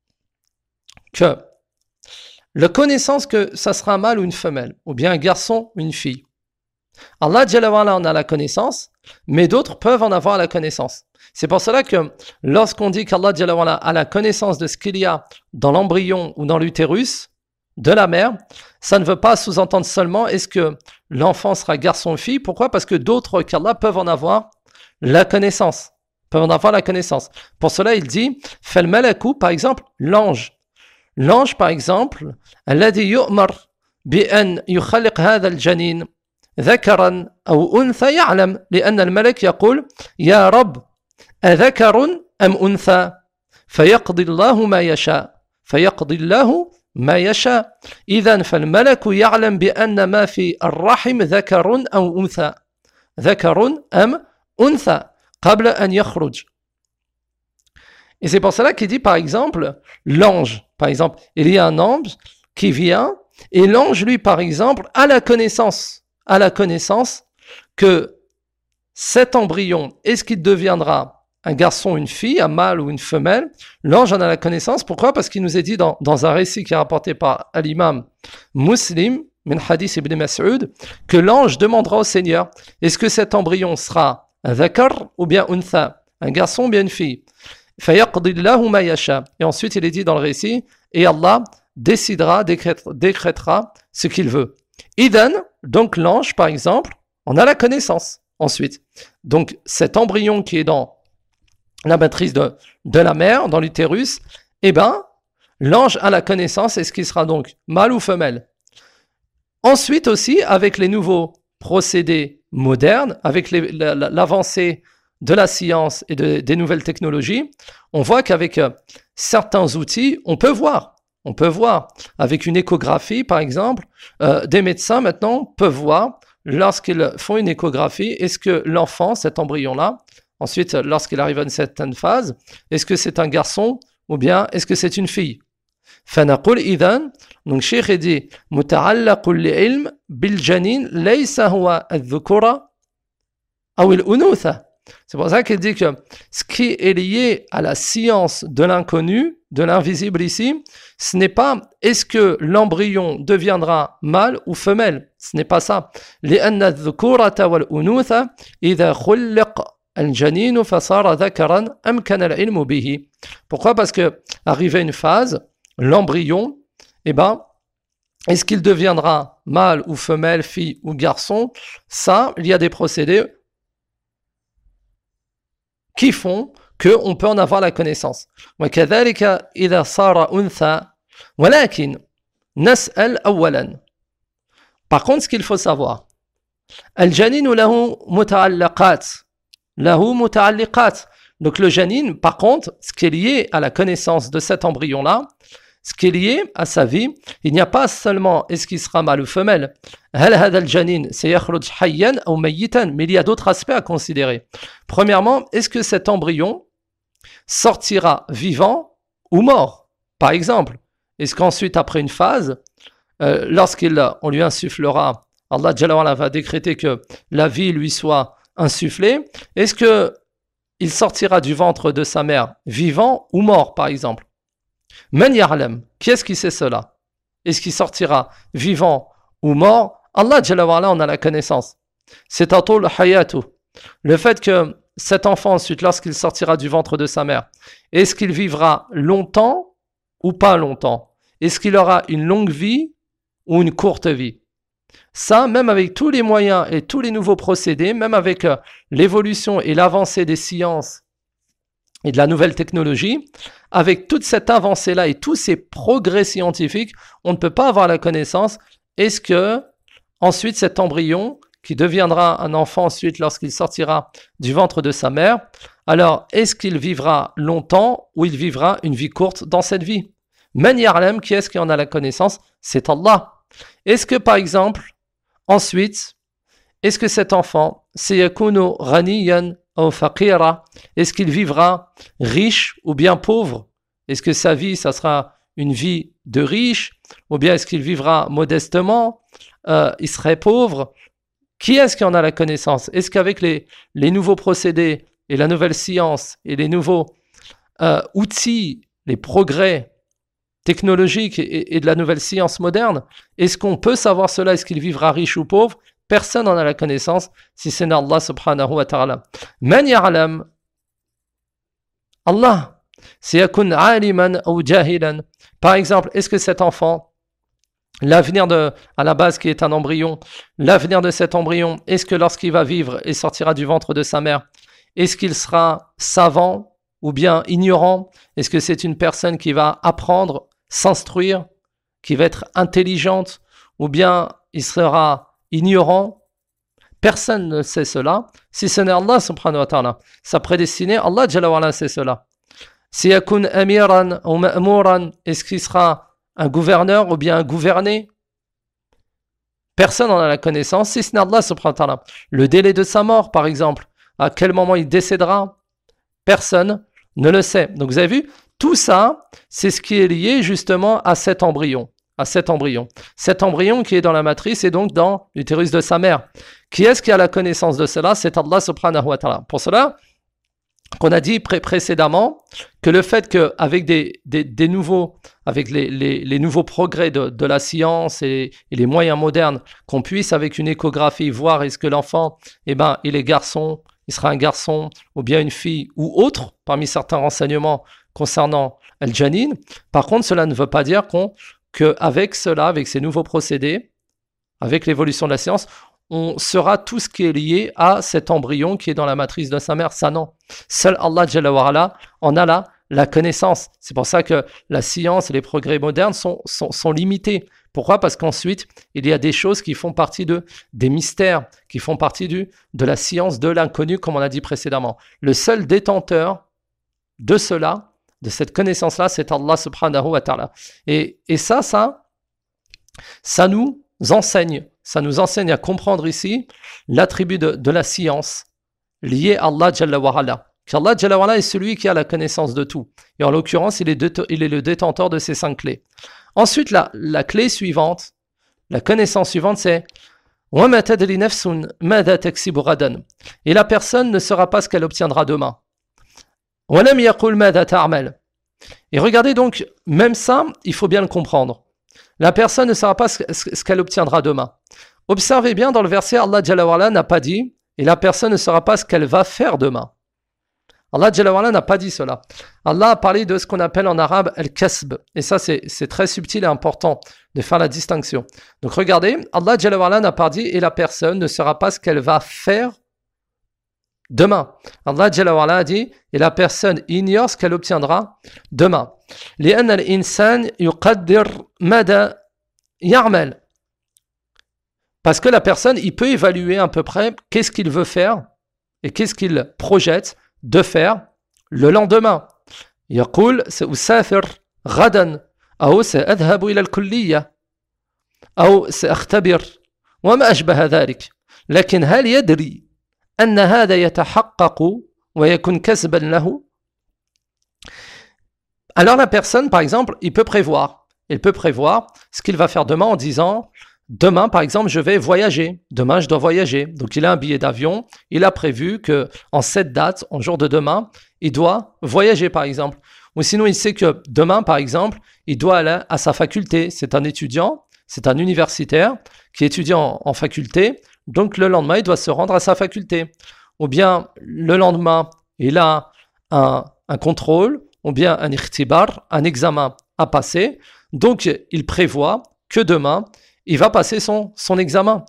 que la connaissance que ça sera un mâle ou une femelle, ou bien un garçon ou une fille, Allah Jalla wa Ala en a la connaissance, mais d'autres peuvent en avoir la connaissance. C'est pour cela que lorsqu'on dit qu'Allah Jalla wa Ala a la connaissance de ce qu'il y a dans l'embryon ou dans l'utérus de la mère, ça ne veut pas sous-entendre seulement est-ce que l'enfant sera garçon ou fille. Pourquoi ? Parce que d'autres qu'Allah peuvent en avoir la connaissance. Peuvent en avoir la connaissance. Pour cela, il dit, Fal malaku, par exemple, l'ange. l'ange par exemple, الذي يؤمر بأن يخلق هذا الجنين ذكرا أو أنثى يعلم لأن الملك يقول يا رب أذكر أم أنثى فيقضي الله ما يشاء فيقضي الله ما يشاء إذن فالملك يعلم بأن ما في الرحم ذكر أو أنثى ذكر أم أنثى قبل أن يخرج. Et c'est pour cela qu'il dit par exemple l'ange, par exemple il y a un ange qui vient et l'ange lui par exemple a la connaissance a la connaissance que cet embryon, est-ce qu'il deviendra un garçon, une fille, un mâle ou une femelle? L'ange en a la connaissance. Pourquoi? Parce qu'il nous est dit dans, dans un récit qui est rapporté par l'imam Muslim, min hadith ibn Mas'ud, que l'ange demandera au Seigneur, est-ce que cet embryon sera un dhakar ou bien untha, un garçon ou bien une fille? Fayaqdillahu ma yasha. Et ensuite il est dit dans le récit, et Allah décidera, décrétera, décrétera ce qu'il veut. Idan, donc l'ange par exemple, on a la connaissance ensuite. Donc cet embryon qui est dans la matrice de, de la mère, dans l'utérus, eh ben, l'ange a la connaissance, est-ce qu'il sera donc mâle ou femelle? Ensuite aussi, avec les nouveaux procédés modernes, avec les, la, la, l'avancée de la science et de, des nouvelles technologies, on voit qu'avec euh, certains outils, on peut voir. On peut voir, avec une échographie par exemple, euh, des médecins maintenant peuvent voir, lorsqu'ils font une échographie, est-ce que l'enfant, cet embryon-là, ensuite lorsqu'il arrive à une certaine phase, est-ce que c'est un garçon ou bien est-ce que c'est une fille? فنقول إذن, donc Cheikh dit متعلق العلم بالجنين ليس هو الذكورة أو الأنوثة. C'est pour ça qu'il dit que ce qui est lié à la science de l'inconnu, de l'invisible ici, ce n'est pas est-ce que l'embryon deviendra mâle ou femelle. Ce n'est pas ça. لأن الذكورة والأنوثة إذا خلق الجنين فصار ذكرا أمكن العلم به. Pourquoi? Parce que arrivé à une phase, l'embryon, eh ben, est-ce qu'il deviendra mâle ou femelle, fille ou garçon? Ça, il y a des procédés qui font qu'on peut en avoir la connaissance. وكذلك إذا صار أنثى ولكن نسأل أولا. Par contre, ce qu'il faut savoir, الجنين له متعلقات له متعلقات. Donc le janin, par contre, ce qui est lié à la connaissance de cet embryon-là, ce qui est lié à sa vie, il n'y a pas seulement est-ce qu'il sera mâle ou femelle, هل هذا الجنين سيخرج حيا أو ميتا, mais il y a d'autres aspects à considérer. Premièrement, est-ce que cet embryon sortira vivant ou mort? Par exemple, est-ce qu'ensuite, après une phase, euh, lorsqu'on lui insufflera, Allah Jalla wa Ala va décréter que la vie lui soit insufflée, est-ce que il sortira du ventre de sa mère vivant ou mort, par exemple? Man ya'lam, qui est-ce qui sait cela? Est-ce qu'il sortira vivant ou mort? Allah Jalla wa Ala en a la connaissance. C'est atul hayatu. Le fait que cet enfant ensuite, lorsqu'il sortira du ventre de sa mère, est-ce qu'il vivra longtemps ou pas longtemps? Est-ce qu'il aura une longue vie ou une courte vie? Ça, même avec tous les moyens et tous les nouveaux procédés, même avec euh, l'évolution et l'avancée des sciences et de la nouvelle technologie, avec toute cette avancée-là et tous ces progrès scientifiques, on ne peut pas avoir la connaissance. Est-ce que, ensuite, cet embryon, qui deviendra un enfant ensuite lorsqu'il sortira du ventre de sa mère, alors est-ce qu'il vivra longtemps ou il vivra une vie courte dans cette vie? Man ya'lam, qui est-ce qui en a la connaissance? C'est Allah. Est-ce que, par exemple, ensuite, est-ce que cet enfant, سيكون غنيا أو فقيرا, est-ce qu'il vivra riche ou bien pauvre? Est-ce que sa vie, ça sera une vie de riche ou bien est-ce qu'il vivra modestement, euh, il serait pauvre? Qui est-ce qui en a la connaissance? Est-ce qu'avec les, les nouveaux procédés et la nouvelle science et les nouveaux euh, outils, les progrès technologiques et, et de la nouvelle science moderne, est-ce qu'on peut savoir cela? Est-ce qu'il vivra riche ou pauvre? Personne n'en a la connaissance si c'est Allah subhanahu wa ta'ala. Man ya'lam, Allah, siyakun aliman ou jahilan. Par exemple, est-ce que cet enfant, l'avenir de, à la base qui est un embryon, l'avenir de cet embryon, est-ce que lorsqu'il va vivre et sortira du ventre de sa mère, est-ce qu'il sera savant ou bien ignorant? Est-ce que c'est une personne qui va apprendre s'instruire, qui va être intelligente, ou bien il sera ignorant. Personne ne sait cela, si ce n'est Allah subhanahu wa ta'ala. Sa prédestinée, Allah Jalla wa ala sait cela. Si yakun amiran ou ma'mouran, est-ce qu'il sera un gouverneur ou bien un gouverné? Personne n'en a la connaissance, si ce n'est Allah subhanahu wa ta'ala. Le délai de sa mort, par exemple, à quel moment il décédera, personne ne le sait. Donc vous avez vu, tout ça, c'est ce qui est lié justement à cet embryon. À cet embryon. Cet embryon qui est dans la matrice et donc dans l'utérus de sa mère. Qui est-ce qui a la connaissance de cela? C'est Allah subhanahu wa ta'ala. Pour cela, qu'on a dit pré- précédemment que le fait qu'avec des, des, des nouveaux, avec les, les, les nouveaux progrès de, de la science et, et les moyens modernes, qu'on puisse avec une échographie voir est-ce que l'enfant, eh ben, il est garçon, il sera un garçon ou bien une fille ou autre, parmi certains renseignements concernant Al-Janin. Par contre, cela ne veut pas dire qu'on qu'avec cela, avec ces nouveaux procédés, avec l'évolution de la science, on sera tout ce qui est lié à cet embryon qui est dans la matrice de sa mère. Ça non. Seul Allah Jalla wa ala en a la, la connaissance. C'est pour ça que la science et les progrès modernes sont, sont, sont limités. Pourquoi? Parce qu'ensuite, il y a des choses qui font partie de, des mystères, qui font partie du, de la science de l'inconnu, comme on a dit précédemment. Le seul détenteur de cela, de cette connaissance-là, c'est Allah subhanahu wa ta'ala. Et, et ça, ça, ça nous enseigne, ça nous enseigne à comprendre ici l'attribut de, de la science lié à Allah Jalla wa ala. Qu'Allah Jalla wa ala est celui qui a la connaissance de tout. Et en l'occurrence, il est, de, il est le détenteur de ces cinq clés. Ensuite, la, la clé suivante, la connaissance suivante, c'est وَمَا تَدْرِي نَفْسٌ مَاذَا تَكْسِبُ غَدًا. Et la personne ne saura pas ce qu'elle obtiendra demain. وَلَمْ يَقُلْ مَاذَا تَعْمَلُ. Et regardez donc, même ça, il faut bien le comprendre. La personne ne saura pas ce, ce, ce qu'elle obtiendra demain. Observez bien dans le verset, Allah Jalla wa ala n'a pas dit, et la personne ne saura pas ce qu'elle va faire demain. Allah Jalla wa ala n'a pas dit cela. Allah a parlé de ce qu'on appelle en arabe al-kasb. Et ça, c'est, c'est très subtil et important de faire la distinction. Donc regardez, Allah Jalla wa ala n'a pas dit, et la personne ne saura pas ce qu'elle va faire demain. Allah Jalla wa ala a dit, et la personne ignore ce qu'elle obtiendra demain. لأن الإنسان يقدر مدى يعمل. Parce que la personne, il peut évaluer à peu près qu'est-ce qu'il veut faire et qu'est-ce qu'il projette de faire le lendemain. يقول سأسافر غدا أو سأذهب إلى الكلية أو سأختبر وما أشبه ذلك. لكن هل يدري أن هذا يتحقق ويكون كسبا له؟ Alors la personne, par exemple, il peut prévoir. Il peut prévoir ce qu'il va faire demain en disant demain, par exemple, je vais voyager. Demain, je dois voyager. Donc, il a un billet d'avion. Il a prévu que en cette date, en jour de demain, il doit voyager, par exemple. Ou sinon, il sait que demain, par exemple, il doit aller à sa faculté. C'est un étudiant, c'est un universitaire qui étudie en, en faculté. Donc, le lendemain, il doit se rendre à sa faculté. Ou bien, le lendemain, il a un, un contrôle, ou bien un ikhtibar, un examen à passer. Donc, il prévoit que demain, il va passer son, son examen.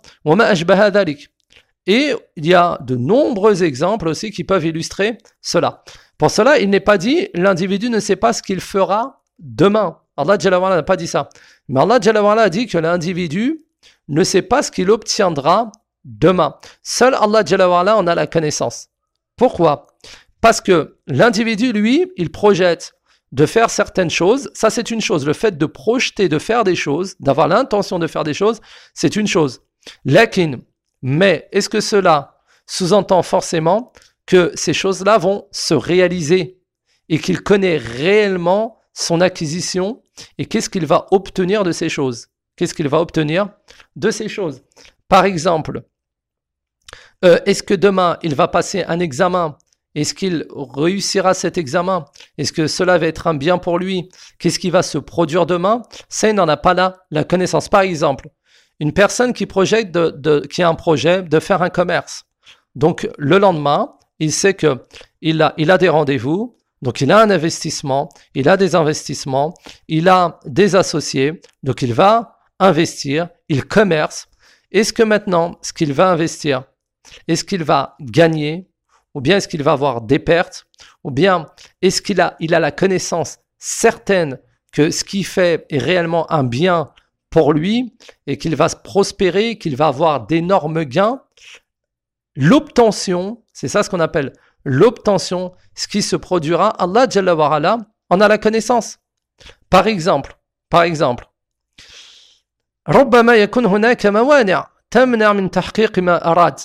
Et il y a de nombreux exemples aussi qui peuvent illustrer cela. Pour cela, il n'est pas dit, l'individu ne sait pas ce qu'il fera demain. Allah Jalla wa ala n'a pas dit ça. Mais Allah Jalla wa ala a dit que l'individu ne sait pas ce qu'il obtiendra demain. Seul Allah Jalla wa ala en a la connaissance. Pourquoi? Parce que l'individu, lui, il projette de faire certaines choses. Ça, c'est une chose. Le fait de projeter, de faire des choses, d'avoir l'intention de faire des choses, c'est une chose. Lakin, mais est-ce que cela sous-entend forcément que ces choses-là vont se réaliser et qu'il connaît réellement son acquisition et qu'est-ce qu'il va obtenir de ces choses? Qu'est-ce qu'il va obtenir de ces choses? Par exemple, euh, est-ce que demain, il va passer un examen? Est-ce qu'il réussira cet examen? Est-ce que cela va être un bien pour lui? Qu'est-ce qui va se produire demain? Ça, il n'en a pas là la connaissance. Par exemple, une personne qui projette de, de, qui a un projet de faire un commerce. Donc, le lendemain, il sait que il a, il a des rendez-vous, donc il a un investissement, il a des investissements, il a des associés, donc il va investir, il commerce. Est-ce que maintenant, ce qu'il va investir, est-ce qu'il va gagner? Ou bien est-ce qu'il va avoir des pertes? Ou bien est-ce qu'il a, il a la connaissance certaine que ce qu'il fait est réellement un bien pour lui et qu'il va se prospérer, qu'il va avoir d'énormes gains, l'obtention, c'est ça ce qu'on appelle l'obtention, ce qui se produira, Allah Jalla wa Ala en a la connaissance. Par exemple, par exemple, ربما يكون هناك موانع تمنع من تحقيق ما أراد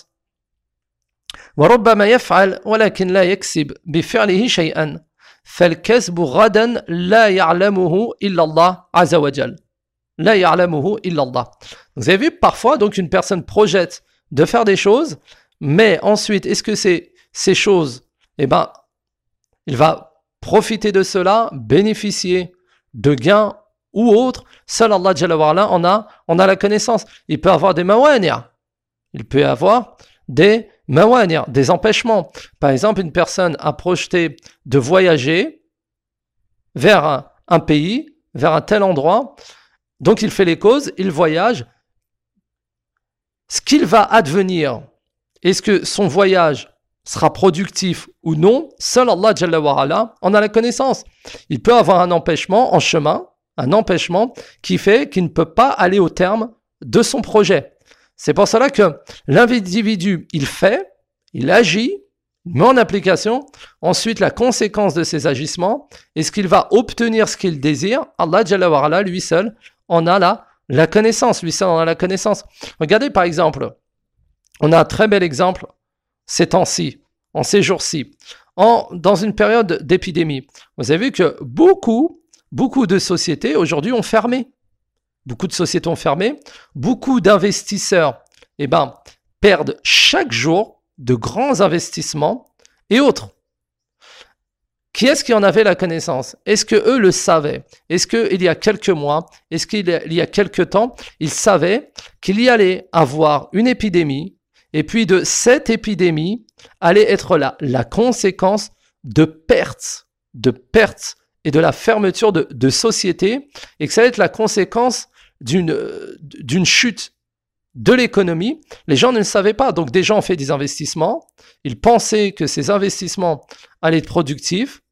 وربما يفعل ولكن لا يكسب بفعله شيئا فالكسب غدا لا يعلمه إلا الله عز وجل لا يعلمه إلا الله. Vous avez vu, parfois donc une personne projette de faire des choses, mais ensuite est-ce que c'est ces choses, eh ben il va profiter de cela, bénéficier de gains ou autres, seul Allah Jalla wa Ala en a, on a la connaissance. Il peut avoir des mawani', il peut avoir des mawani', des empêchements. Par exemple, une personne a projeté de voyager vers un, un pays, vers un tel endroit, donc il fait les causes, il voyage. Ce qu'il va advenir, est-ce que son voyage sera productif ou non, seul Allah Jalla wa Ala en a la connaissance. Il peut avoir un empêchement en chemin, un empêchement qui fait qu'il ne peut pas aller au terme de son projet. C'est pour cela que l'individu, il fait, il agit, il met en application, ensuite la conséquence de ses agissements, est-ce qu'il va obtenir ce qu'il désire? Allah Jalla wa Ala, lui seul, en a la, la connaissance, lui seul en a la connaissance. Regardez par exemple, on a un très bel exemple ces temps-ci, en ces jours-ci, en, dans une période d'épidémie. Vous avez vu que beaucoup, beaucoup de sociétés aujourd'hui ont fermé. Beaucoup de sociétés ont fermé. Beaucoup d'investisseurs eh ben, perdent chaque jour de grands investissements et autres. Qui est-ce qui en avait la connaissance? Est-ce qu'eux le savaient? Est-ce qu'il y a quelques mois, est-ce qu'il y a quelques temps, ils savaient qu'il y allait avoir une épidémie? Et puis de cette épidémie allait être la, la conséquence de pertes, de pertes et de la fermeture de, de sociétés, et que ça allait être la conséquence d'une, d'une chute de l'économie. Les gens ne le savaient pas, donc des gens ont fait des investissements, ils pensaient que ces investissements allaient être productifs,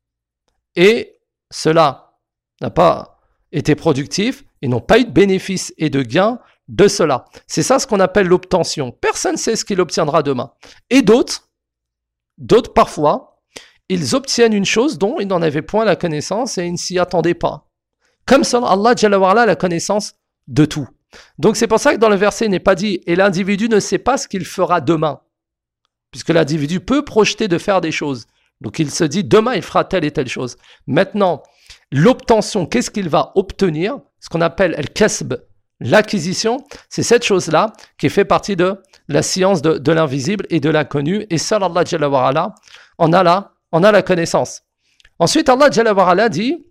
et cela n'a pas été productif, et n'ont pas eu de bénéfices et de gains de cela. C'est ça ce qu'on appelle l'obtention. Personne ne sait ce qu'il obtiendra demain. Et d'autres, d'autres parfois, ils obtiennent une chose dont ils n'en avaient point la connaissance et ils ne s'y attendaient pas. Comme ça, Allah Jalla wa Ala a la connaissance de tout. Donc c'est pour ça que dans le verset, il n'est pas dit « et l'individu ne sait pas ce qu'il fera demain ». Puisque l'individu peut projeter de faire des choses. Donc il se dit « demain, il fera telle et telle chose ». Maintenant, l'obtention, qu'est-ce qu'il va obtenir? Ce qu'on appelle « el-kasb », l'acquisition, c'est cette chose-là qui fait partie de la science de, de l'invisible et de l'inconnu. Et seul Allah Jalla wa Ala en a la, en a la connaissance. Ensuite, Allah Jalla wa Ala dit,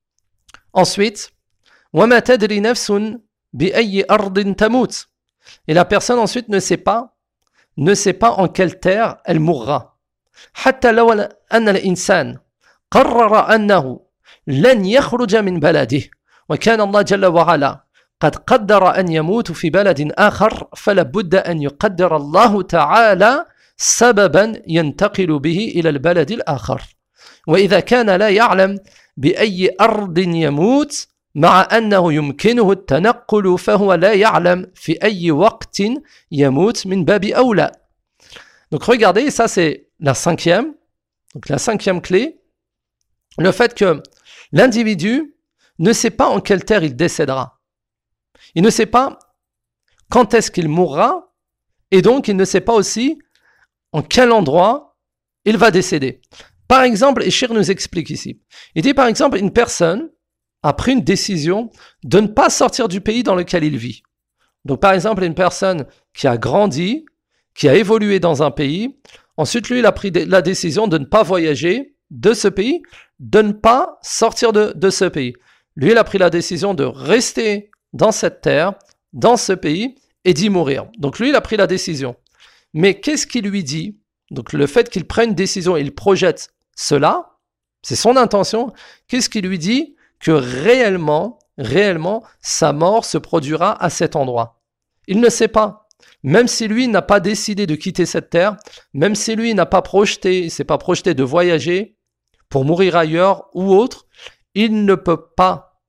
ensuite, وَمَا تَدْرِي نَفْسٌ بِأَيِّ أَرْضٍ تَمُوتُ. Et la personne ensuite ne sait pas, ne sait pas en quelle terre elle mourra. حتى لو أن الإنسان قرر أنه لن يخرج من بلده وكان الله جل وعلا قد قدر أن يموت في بلد آخر فلا بد أن يقدر الله تعالى سببا ينتقل به إلى البلد الآخر وإذا كان لا يعلم بأي أرض يموت مع أنه يمكنه التنقل فهو لا يعلم في أي وقت يموت من باب أولى. Donc regardez, ça c'est la cinquième, donc la cinquième clé, le fait que l'individu ne sait pas en quelle terre il décédera. Il ne sait pas quand est-ce qu'il mourra et donc il ne sait pas aussi en quel endroit il va décéder. Par exemple, et Cheikh nous explique ici, il dit par exemple une personne a pris une décision de ne pas sortir du pays dans lequel il vit. Donc par exemple une personne qui a grandi, qui a évolué dans un pays, ensuite lui il a pris la décision de ne pas voyager de ce pays, de ne pas sortir de, de ce pays. Lui il a pris la décision de rester dans cette terre, dans ce pays, et d'y mourir. Donc lui, il a pris la décision. Mais qu'est-ce qu'il lui dit? Donc le fait qu'il prenne une décision, il projette cela, c'est son intention. Qu'est-ce qu'il lui dit? Que réellement, réellement, sa mort se produira à cet endroit. Il ne sait pas. Même si lui n'a pas décidé de quitter cette terre, même si lui n'a pas projeté, il ne s'est pas projeté de voyager pour mourir ailleurs ou autre, il ne peut pas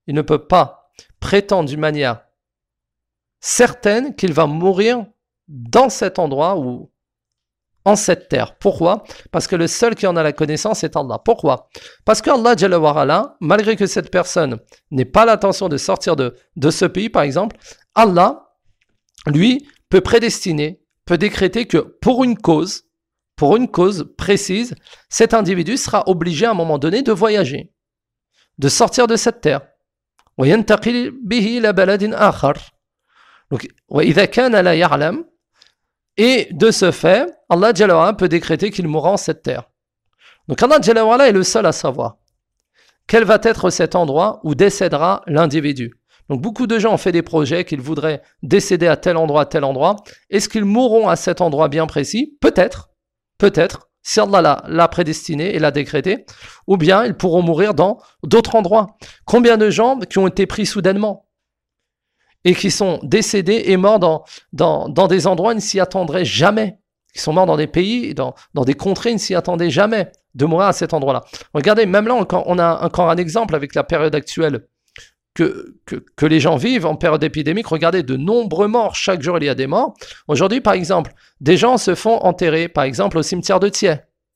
il ne peut pas prétendre d'une manière certaine qu'il va mourir dans cet endroit ou en cette terre. Pourquoi? Parce que le seul qui en a la connaissance est Allah. Pourquoi? Parce qu'Allah, Jalla wa Ala, malgré que cette personne n'ait pas l'intention de sortir de, de ce pays, par exemple, Allah, lui, peut prédestiner, peut décréter que pour une cause, pour une cause précise, cet individu sera obligé à un moment donné de voyager, de sortir de cette terre. وَيَنْتَقِلْ بِهِ إِلَى بَلَدٍ آخَرٍ. Donc, وَإِذَا كَانَ لَا يَعْلَمْ. Et de ce fait, Allah Jalla wa Ala peut décréter qu'il mourra en cette terre. Donc Allah Jalla wa Ala est le seul à savoir quel va être cet endroit où décédera l'individu. Donc beaucoup de gens ont fait des projets qu'ils voudraient décéder à tel endroit, à tel endroit. Est-ce qu'ils mourront à cet endroit bien précis? Peut-être, peut-être, si Allah l'a, l'a prédestiné et l'a décrété, ou bien ils pourront mourir dans d'autres endroits. Combien de gens qui ont été pris soudainement et qui sont décédés et morts dans, dans, dans des endroits où ils ne s'y attendraient jamais, qui sont morts dans des pays, dans, dans des contrées, ils ne s'y attendaient jamais de mourir à cet endroit-là. Regardez, même là, encore, on a encore un exemple avec la période actuelle que, que, que les gens vivent en période épidémique. Regardez, de nombreux morts, chaque jour il y a des morts. Aujourd'hui, par exemple, des gens se font enterrer, par exemple, au cimetière de Thiers,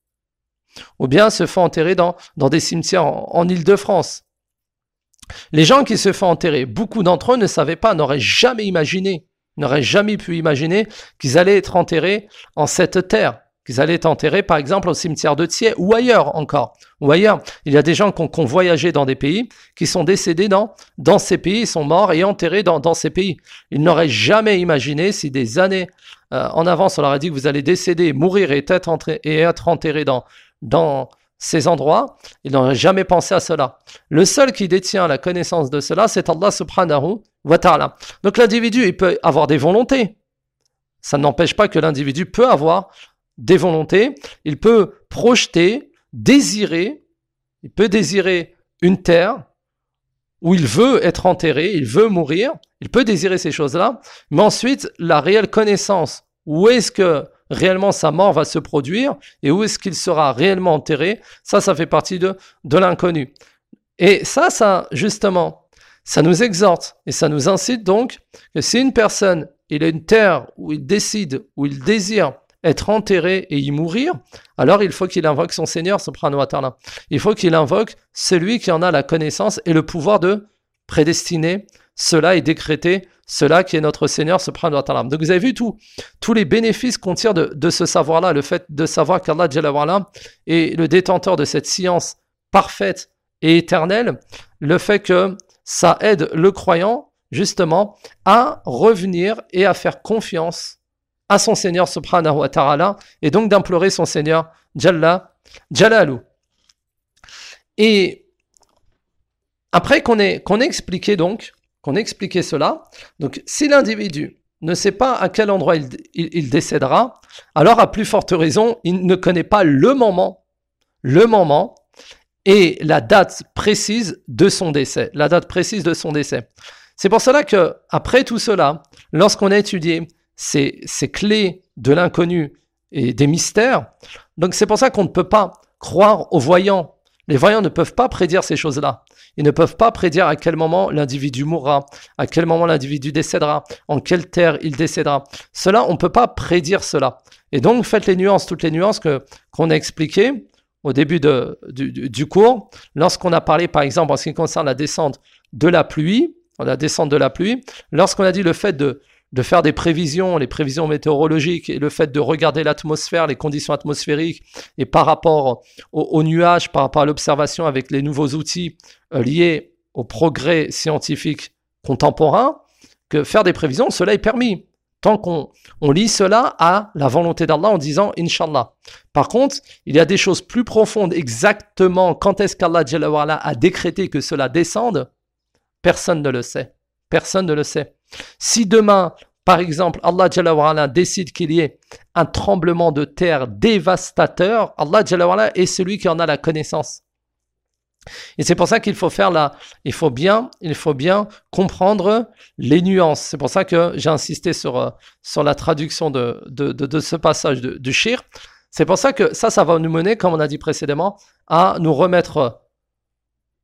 ou bien se font enterrer dans, dans des cimetières en, en Île-de-France. Les gens qui se font enterrer, beaucoup d'entre eux ne savaient pas, n'auraient jamais imaginé, n'auraient jamais pu imaginer qu'ils allaient être enterrés en cette terre, qu'ils allaient être enterrés par exemple au cimetière de Thiers ou ailleurs encore, ou ailleurs. Il y a des gens qui ont, qui ont voyagé dans des pays, qui sont décédés dans, dans ces pays, ils sont morts et enterrés dans, dans ces pays. Ils n'auraient jamais imaginé si des années euh, en avance on leur a dit que vous allez décéder, mourir et être, entré, et être enterrés dans, dans ces endroits, ils n'auraient jamais pensé à cela. Le seul qui détient la connaissance de cela, c'est Allah subhanahu wa ta'ala. Donc l'individu, il peut avoir des volontés. Ça n'empêche pas que l'individu peut avoir des volontés. Il peut projeter, désirer, il peut désirer une terre où il veut être enterré, il veut mourir, il peut désirer ces choses-là, mais ensuite, la réelle connaissance, où est-ce que réellement sa mort va se produire et où est-ce qu'il sera réellement enterré, ça, ça fait partie de, de l'inconnu. Et ça, ça, justement, ça nous exhorte et ça nous incite donc que si une personne, il a une terre où il décide, où il désire être enterré et y mourir, alors il faut qu'il invoque son Seigneur, subhanahu wa ta'ala. Il faut qu'il invoque celui qui en a la connaissance et le pouvoir de prédestiner cela et décréter cela qui est notre Seigneur subhanahu wa ta'ala. Donc vous avez vu tout, tous les bénéfices qu'on tire de, de ce savoir-là, le fait de savoir qu'Allah Jalla wa Ala est le détenteur de cette science parfaite et éternelle, le fait que ça aide le croyant justement à revenir et à faire confiance à son Seigneur subhanahu wa ta'ala et donc d'implorer son Seigneur Jalla Jalalu. Et après qu'on ait, qu'on ait expliqué donc qu'on ait expliqué cela, donc si l'individu ne sait pas à quel endroit il, il, il décédera, alors à plus forte raison, il ne connaît pas le moment, le moment et la date précise de son décès, la date précise de son décès. C'est pour cela que après tout cela, lorsqu'on a étudié ces, ces clés de l'inconnu et des mystères, donc c'est pour ça qu'on ne peut pas croire aux voyants. Les voyants ne peuvent pas prédire ces choses-là. Ils ne peuvent pas prédire à quel moment l'individu mourra, à quel moment l'individu décédera, en quelle terre il décédera. Cela, on ne peut pas prédire cela. Et donc, faites les nuances, toutes les nuances que, qu'on a expliquées au début de, du, du cours. Lorsqu'on a parlé, par exemple, en ce qui concerne la descente de la pluie, la descente de la pluie, lorsqu'on a dit le fait de de faire des prévisions, les prévisions météorologiques et le fait de regarder l'atmosphère, les conditions atmosphériques et par rapport aux, aux nuages, par rapport à l'observation avec les nouveaux outils euh, liés au progrès scientifique contemporain, que faire des prévisions, cela est permis. Tant qu'on on lit cela à la volonté d'Allah en disant « Inch'Allah ». Par contre, il y a des choses plus profondes, exactement quand est-ce qu'Allah Jalla wa Ala a décrété que cela descende, personne ne le sait. Personne ne le sait. Si demain, par exemple, Allah Jalla wa Ala décide qu'il y ait un tremblement de terre dévastateur, Allah Jalla wa Ala est celui qui en a la connaissance. Et c'est pour ça qu'il faut faire la, il faut bien, il faut bien comprendre les nuances. C'est pour ça que j'ai insisté sur, sur la traduction de, de, de, de ce passage de, du shir. C'est pour ça que ça, ça va nous mener, comme on a dit précédemment, à nous remettre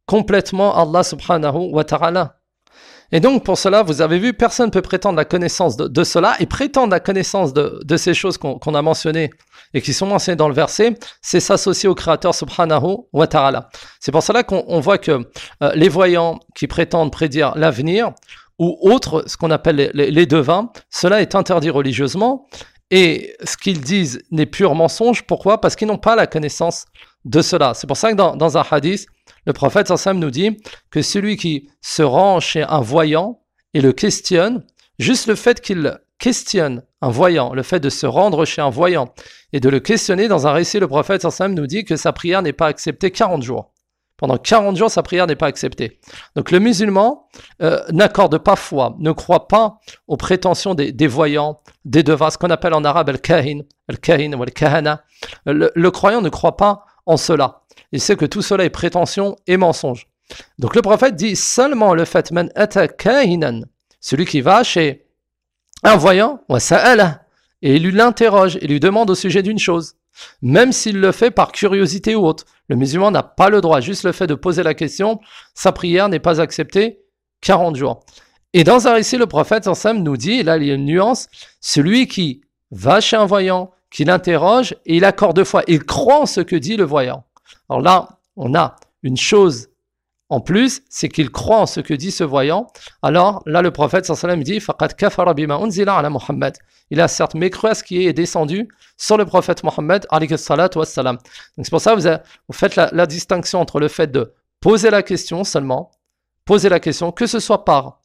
complètement Allah subhanahu wa ta'ala. Et donc, pour cela, vous avez vu, personne ne peut prétendre la connaissance de, de cela, et prétendre la connaissance de, de ces choses qu'on, qu'on a mentionnées et qui sont mentionnées dans le verset, c'est s'associer au Créateur subhanahu wa ta'ala. C'est pour cela qu'on on voit que euh, les voyants qui prétendent prédire l'avenir, ou autres, ce qu'on appelle les, les, les devins, cela est interdit religieusement, et ce qu'ils disent n'est pur mensonge. Pourquoi? Parce qu'ils n'ont pas la connaissance de cela. C'est pour ça que dans, dans un hadith, le prophète sallallahu alayhi wa sallam nous dit que celui qui se rend chez un voyant et le questionne, juste le fait qu'il questionne un voyant, le fait de se rendre chez un voyant et de le questionner, dans un récit, le prophète sallallahu alayhi wa sallam nous dit que sa prière n'est pas acceptée quarante jours. Pendant quarante jours, sa prière n'est pas acceptée. Donc le musulman euh, n'accorde pas foi, ne croit pas aux prétentions des, des voyants, des devins, ce qu'on appelle en arabe al-kahin, al-kahin ou al-kahana. Le, le croyant ne croit pas en cela. Il sait que tout cela est prétention et mensonge. Donc le prophète dit seulement le fait man ata kahinan, celui qui va chez un voyant, wa sa'ala, et il l'interroge, il lui demande au sujet d'une chose, même s'il le fait par curiosité ou autre. Le musulman n'a pas le droit, juste le fait de poser la question, sa prière n'est pas acceptée quarante jours. Et dans un récit, le prophète sallallahu alayhi wa sallam nous dit, et là il y a une nuance, celui qui va chez un voyant, qui l'interroge et il accorde foi, il croit en ce que dit le voyant. Alors là, on a une chose en plus, c'est qu'il croit en ce que dit ce voyant. Alors là, le prophète sallallahu alayhi wa sallam dit faqad kafara bima unzila ala Muhammad. Il a certes mécru à ce qui est descendu sur le prophète Mohammed alayhi salatu wassalam. Donc c'est pour ça que vous, avez, vous faites la, la distinction entre le fait de poser la question seulement, poser la question, que ce soit par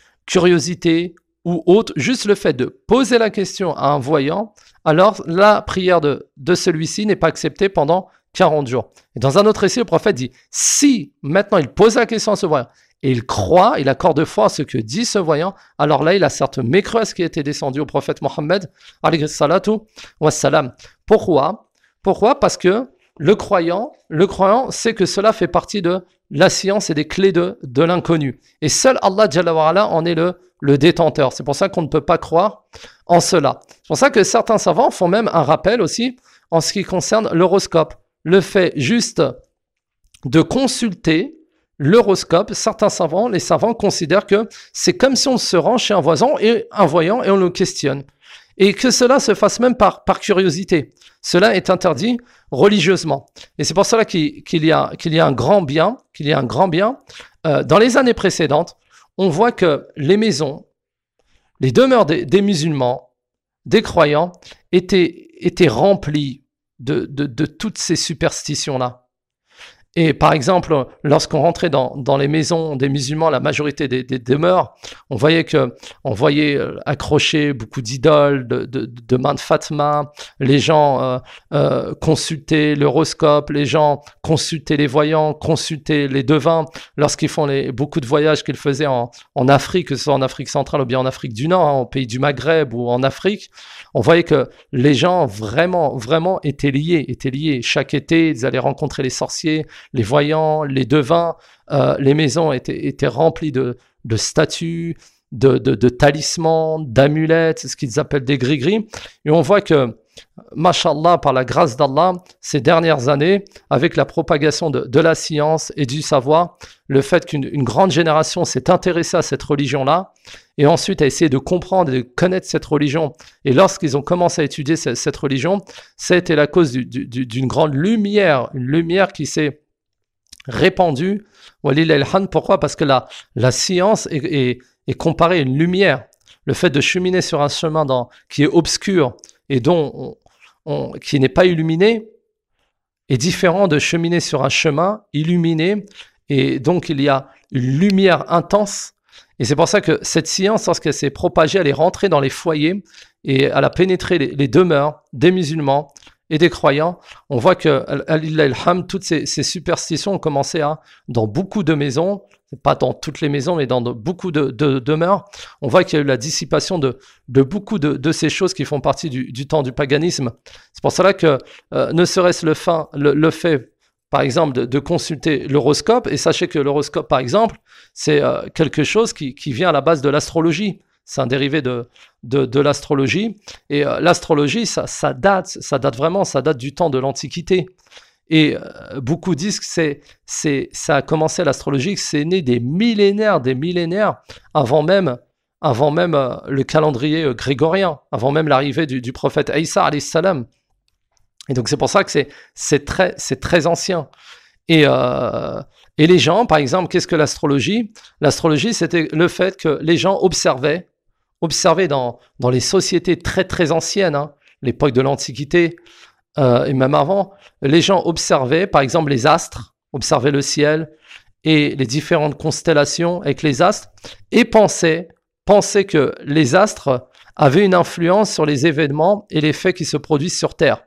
curiosité ou autre, juste le fait de poser la question à un voyant, alors la prière de, de celui-ci n'est pas acceptée pendant quarante jours. Et dans un autre récit, le prophète dit, si maintenant il pose la question à ce voyant, et il croit, il accorde foi à ce que dit ce voyant, alors là, il a certes mécru à ce qui était descendu au prophète Mohammed, alayhi salatu wassalam. Pourquoi? Pourquoi? Parce que le croyant, le croyant sait que cela fait partie de la science et des clés de, de l'inconnu. Et seul Allah Jalla wa Ala en est le, le détenteur. C'est pour ça qu'on ne peut pas croire en cela. C'est pour ça que certains savants font même un rappel aussi en ce qui concerne l'horoscope. Le fait juste de consulter l'horoscope, certains savants, les savants considèrent que c'est comme si on se rend chez un voisin et un voyant et on le questionne. Et que cela se fasse même par, par curiosité. Cela est interdit religieusement. Et c'est pour cela qu'il, qu'il, y a, qu'il y a un grand bien, qu'il y a un grand bien. Euh, dans les années précédentes, on voit que les maisons, les demeures des, des musulmans, des croyants, étaient, étaient remplies de, de, de toutes ces superstitions-là. Et par exemple, lorsqu'on rentrait dans, dans les maisons des musulmans, la majorité des, des demeures, on voyait que, on voyait accrocher beaucoup d'idoles, de, de, de mains de Fatma, les gens euh, euh, consultaient l'horoscope, les gens consultaient les voyants, consultaient les devins, lorsqu'ils font les, beaucoup de voyages qu'ils faisaient en, en Afrique, que ce soit en Afrique centrale ou bien en Afrique du Nord, hein, au pays du Maghreb ou en Afrique, on voyait que les gens vraiment, vraiment étaient liés, étaient liés. Chaque été, ils allaient rencontrer les sorciers, les voyants, les devins, euh, les maisons étaient, étaient remplies de, de statues, de, de, de talismans, d'amulettes, c'est ce qu'ils appellent des gris-gris. Et on voit que, mashallah, par la grâce d'Allah, ces dernières années, avec la propagation de, de la science et du savoir, le fait qu'une une grande génération s'est intéressée à cette religion-là, et ensuite a essayé de comprendre et de connaître cette religion, et lorsqu'ils ont commencé à étudier cette, cette religion, ça a été la cause du, du, d'une grande lumière, une lumière qui s'est répandue. Pourquoi? Parce que la, la science est, est, est comparée à une lumière. Le fait de cheminer sur un chemin dans, qui est obscur et dont on, on, qui n'est pas illuminé est différent de cheminer sur un chemin illuminé, et donc il y a une lumière intense. Et c'est pour ça que cette science, lorsqu'elle s'est propagée, elle est rentrée dans les foyers et elle a pénétré les, les demeures des musulmans et des croyants. On voit que, toutes ces, ces superstitions ont commencé à, dans beaucoup de maisons, pas dans toutes les maisons, mais dans de, beaucoup de, de demeures, on voit qu'il y a eu la dissipation de, de beaucoup de, de ces choses qui font partie du, du temps du paganisme. C'est pour cela que, euh, ne serait-ce le, fin, le, le fait, par exemple, de, de consulter l'horoscope, et sachez que l'horoscope, par exemple, c'est euh, quelque chose qui, qui vient à la base de l'astrologie. C'est un dérivé de, de, de l'astrologie. Et euh, l'astrologie, ça, ça date, ça date vraiment, ça date du temps de l'Antiquité. Et euh, beaucoup disent que c'est, c'est, ça a commencé l'astrologie, que c'est né des millénaires, des millénaires avant même, avant même euh, le calendrier euh, grégorien, avant même l'arrivée du, du prophète Isa alayhi salam. Et donc c'est pour ça que c'est, c'est, très, c'est très ancien. Et, euh, et les gens, par exemple, qu'est-ce que l'astrologie? L'astrologie, c'était le fait que les gens observaient, observaient dans, dans les sociétés très très anciennes, hein, l'époque de l'Antiquité, euh, et même avant, les gens observaient, par exemple, les astres, observaient le ciel et les différentes constellations avec les astres, et pensaient, pensaient que les astres avaient une influence sur les événements et les faits qui se produisent sur Terre.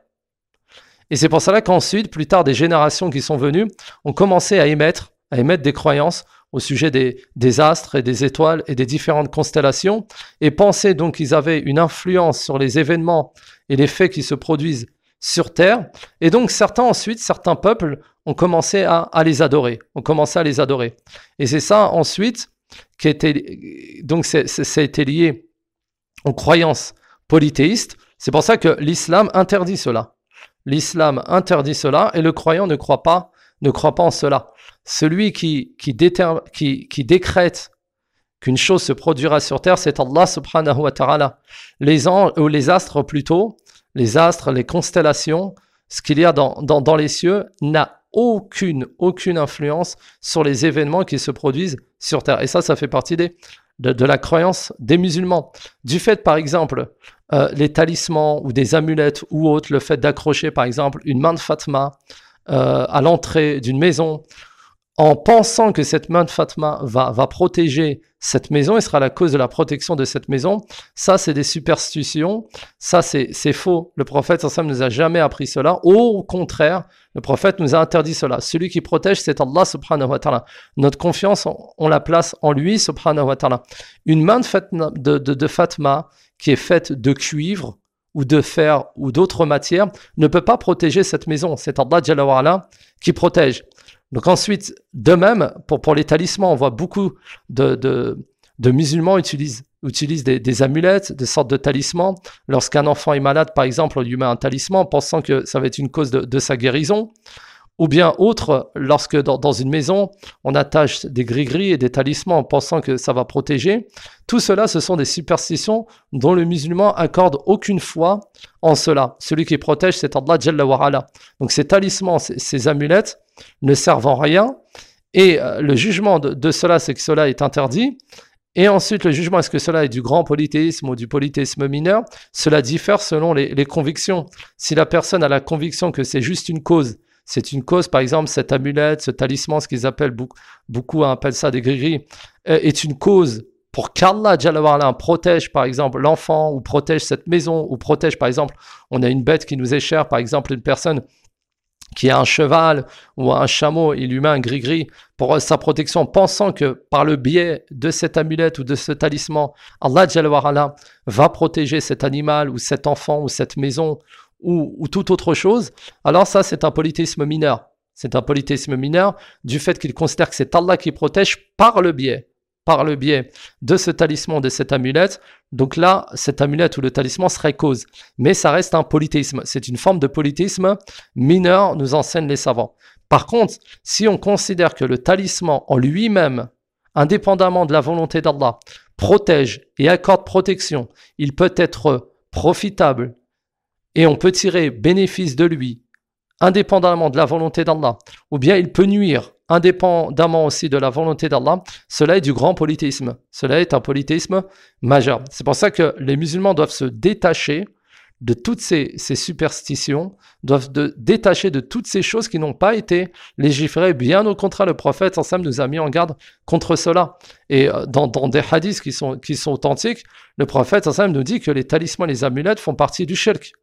Et c'est pour cela qu'ensuite, plus tard, des générations qui sont venues ont commencé à émettre, à émettre des croyances au sujet des, des astres et des étoiles et des différentes constellations, et pensaient donc qu'ils avaient une influence sur les événements et les faits qui se produisent sur Terre. Et donc certains ensuite, certains peuples ont commencé à, à les adorer, ont commencé à les adorer. Et c'est ça ensuite qui était, donc c'est, c'est, ça a été lié aux croyances polythéistes. C'est pour ça que l'islam interdit cela. L'islam interdit cela et le croyant ne croit pas, ne croit pas en cela. Celui qui, qui, déter, qui, qui décrète qu'une chose se produira sur terre, c'est Allah subhanahu wa ta'ala. Les anges, ou les astres plutôt, les astres, les constellations, ce qu'il y a dans, dans, dans les cieux n'a aucune, aucune influence sur les événements qui se produisent sur terre. Et ça, ça fait partie des, de, de la croyance des musulmans. Du fait, par exemple, euh, les talismans ou des amulettes ou autres, le fait d'accrocher, par exemple, une main de Fatma euh, à l'entrée d'une maison, en pensant que cette main de Fatma va, va protéger cette maison et sera la cause de la protection de cette main, ça c'est des superstitions, ça c'est, c'est faux. Le prophète sallallahu alayhi wa sallam ne nous a jamais appris cela. Au contraire, le prophète nous a interdit cela. Celui qui protège, c'est Allah subhanahu wa ta'ala. Notre confiance, on, on la place en lui subhanahu wa ta'ala. Une main de, Fatma, de, de, de Fatma qui est faite de cuivre ou de fer ou d'autres matières ne peut pas protéger cette maison. C'est Allah Jalla wa Ala qui protège. Donc ensuite, de même, pour, pour les talismans, on voit beaucoup de, de, de musulmans utilisent, utilisent des, des amulettes, des sortes de talismans. Lorsqu'un enfant est malade, par exemple, on lui met un talisman en pensant que ça va être une cause de, de sa guérison. Ou bien autre, lorsque dans, dans une maison, on attache des gris-gris et des talismans en pensant que ça va protéger. Tout cela, ce sont des superstitions dont le musulman accorde aucune foi en cela. Celui qui protège, c'est Allah Jalla wa Ala. Donc ces talismans, ces, ces amulettes ne servent en rien. Et euh, le jugement de, de cela, c'est que cela est interdit. Et ensuite, le jugement, est-ce que cela est du grand polythéisme ou du polythéisme mineur? Cela diffère selon les, les convictions. Si la personne a la conviction que c'est juste une cause, c'est une cause, par exemple, cette amulette, ce talisman, ce qu'ils appellent, beaucoup, beaucoup appellent ça des gris-gris, euh, est une cause pour qu'Allah Jalla wa Ala protège, par exemple, l'enfant, ou protège cette maison, ou protège, par exemple, on a une bête qui nous est chère, par exemple, une personne qui a un cheval ou un chameau, il lui met un gris-gris pour sa protection, pensant que par le biais de cette amulette ou de ce talisman, Allah Jalla wa Ala va protéger cet animal ou cet enfant ou cette maison ou, ou toute autre chose, alors ça c'est un polythéisme mineur. C'est un polythéisme mineur du fait qu'il considère que c'est Allah qui protège par le biais, par le biais de ce talisman, de cette amulette. Donc là, cette amulette ou le talisman serait cause. Mais ça reste un polythéisme. C'est une forme de polythéisme mineur, nous enseignent les savants. Par contre, si on considère que le talisman en lui-même, indépendamment de la volonté d'Allah, protège et accorde protection, il peut être profitable et on peut tirer bénéfice de lui, indépendamment de la volonté d'Allah, ou bien il peut nuire, indépendamment aussi de la volonté d'Allah, cela est du grand polythéisme. Cela est un polythéisme majeur. C'est pour ça que les musulmans doivent se détacher de toutes ces, ces superstitions, doivent de, détacher de toutes ces choses qui n'ont pas été légiférées. Bien au contraire, le prophète sallallahu alayhi wa sallam nous a mis en garde contre cela. Et dans, dans des hadiths qui sont, qui sont authentiques, le prophète sallallahu alayhi wa sallam nous dit que les talismans et les amulettes font partie du shirk.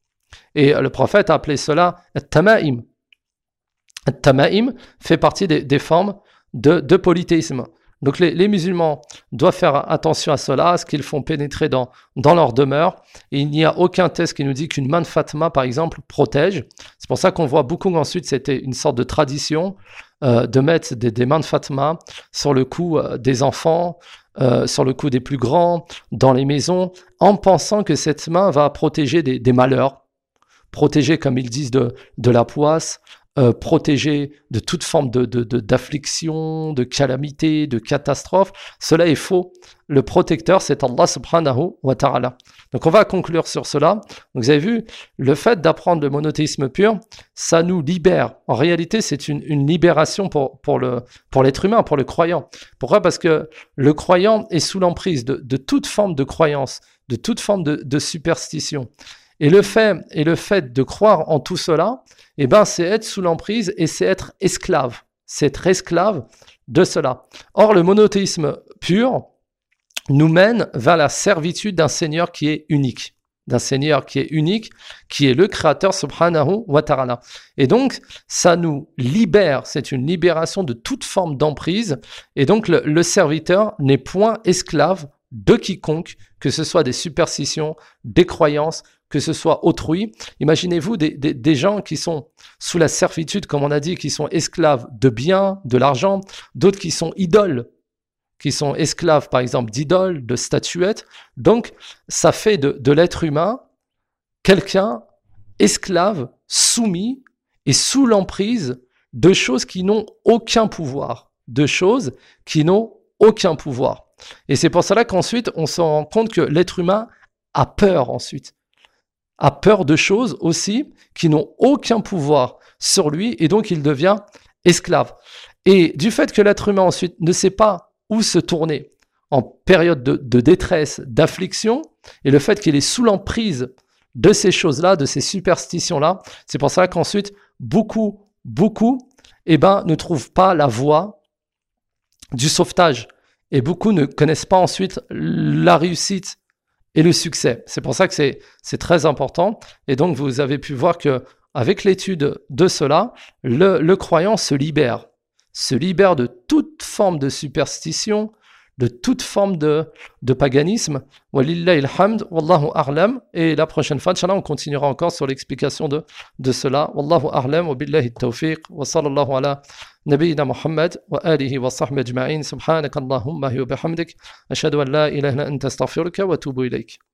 Et le prophète a appelé cela « tama'im ». Tamaïm fait partie des, des formes de, de polythéisme. Donc les, les musulmans doivent faire attention à cela, à ce qu'ils font pénétrer dans, dans leur demeure. Et il n'y a aucun texte qui nous dit qu'une main de Fatma, par exemple, protège. C'est pour ça qu'on voit beaucoup ensuite, c'était une sorte de tradition euh, de mettre des, des mains de Fatma sur le cou euh, des enfants, euh, sur le cou des plus grands, dans les maisons, en pensant que cette main va protéger des, des malheurs, protéger, comme ils disent, de, de la poisse, euh, protégé de toute forme de, de, de, d'affliction, de calamité, de catastrophe. Cela est faux. Le protecteur, c'est Allah subhanahu wa ta'ala. Donc on va conclure sur cela. Donc vous avez vu, le fait d'apprendre le monothéisme pur, ça nous libère. En réalité, c'est une, une libération pour, pour, le, pour l'être humain, pour le croyant. Pourquoi ? Parce que le croyant est sous l'emprise de, de toute forme de croyance, de toute forme de, de superstition. Et le fait, et le fait de croire en tout cela, eh ben, c'est être sous l'emprise et c'est être esclave. C'est être esclave de cela. Or, le monothéisme pur nous mène vers la servitude d'un Seigneur qui est unique. D'un Seigneur qui est unique, qui est le Créateur subhanahu wa ta'ala. Et donc, ça nous libère, c'est une libération de toute forme d'emprise. Et donc, le, le serviteur n'est point esclave de quiconque, que ce soit des superstitions, des croyances, que ce soit autrui. Imaginez-vous des, des, des gens qui sont sous la servitude, comme on a dit, qui sont esclaves de biens, de l'argent, d'autres qui sont idoles, qui sont esclaves, par exemple, d'idoles, de statuettes. Donc, ça fait de, de l'être humain quelqu'un esclave, soumis et sous l'emprise de choses qui n'ont aucun pouvoir, de choses qui n'ont aucun pouvoir. Et c'est pour cela qu'ensuite, on se rend compte que l'être humain a peur ensuite, a peur de choses aussi qui n'ont aucun pouvoir sur lui, et donc il devient esclave. Et du fait que l'être humain ensuite ne sait pas où se tourner en période de, de détresse, d'affliction, et le fait qu'il est sous l'emprise de ces choses-là, de ces superstitions-là, c'est pour ça qu'ensuite, beaucoup, beaucoup, eh ben, ne trouvent pas la voie du sauvetage. Et beaucoup ne connaissent pas ensuite la réussite et le succès. C'est pour ça que c'est, c'est très important. Et donc, vous avez pu voir que avec l'étude de cela, le, le croyant se libère, se libère de toute forme de superstition, de toute forme de, de paganisme. Walillahi alhamd, wallahu a'lam. Et la prochaine fois, Inch'Allah, on continuera encore sur l'explication de, de cela. Wallahu a'lam, wa billahi tawfiq, wa sallallahu ala nabiyyina Muhammad, wa alihi wa sahbihi ajma'in. Subhanaka Allahumma wa bihamdik. Ashhadu an la ilaha illa anta astaghfiruka wa atubu ilayk.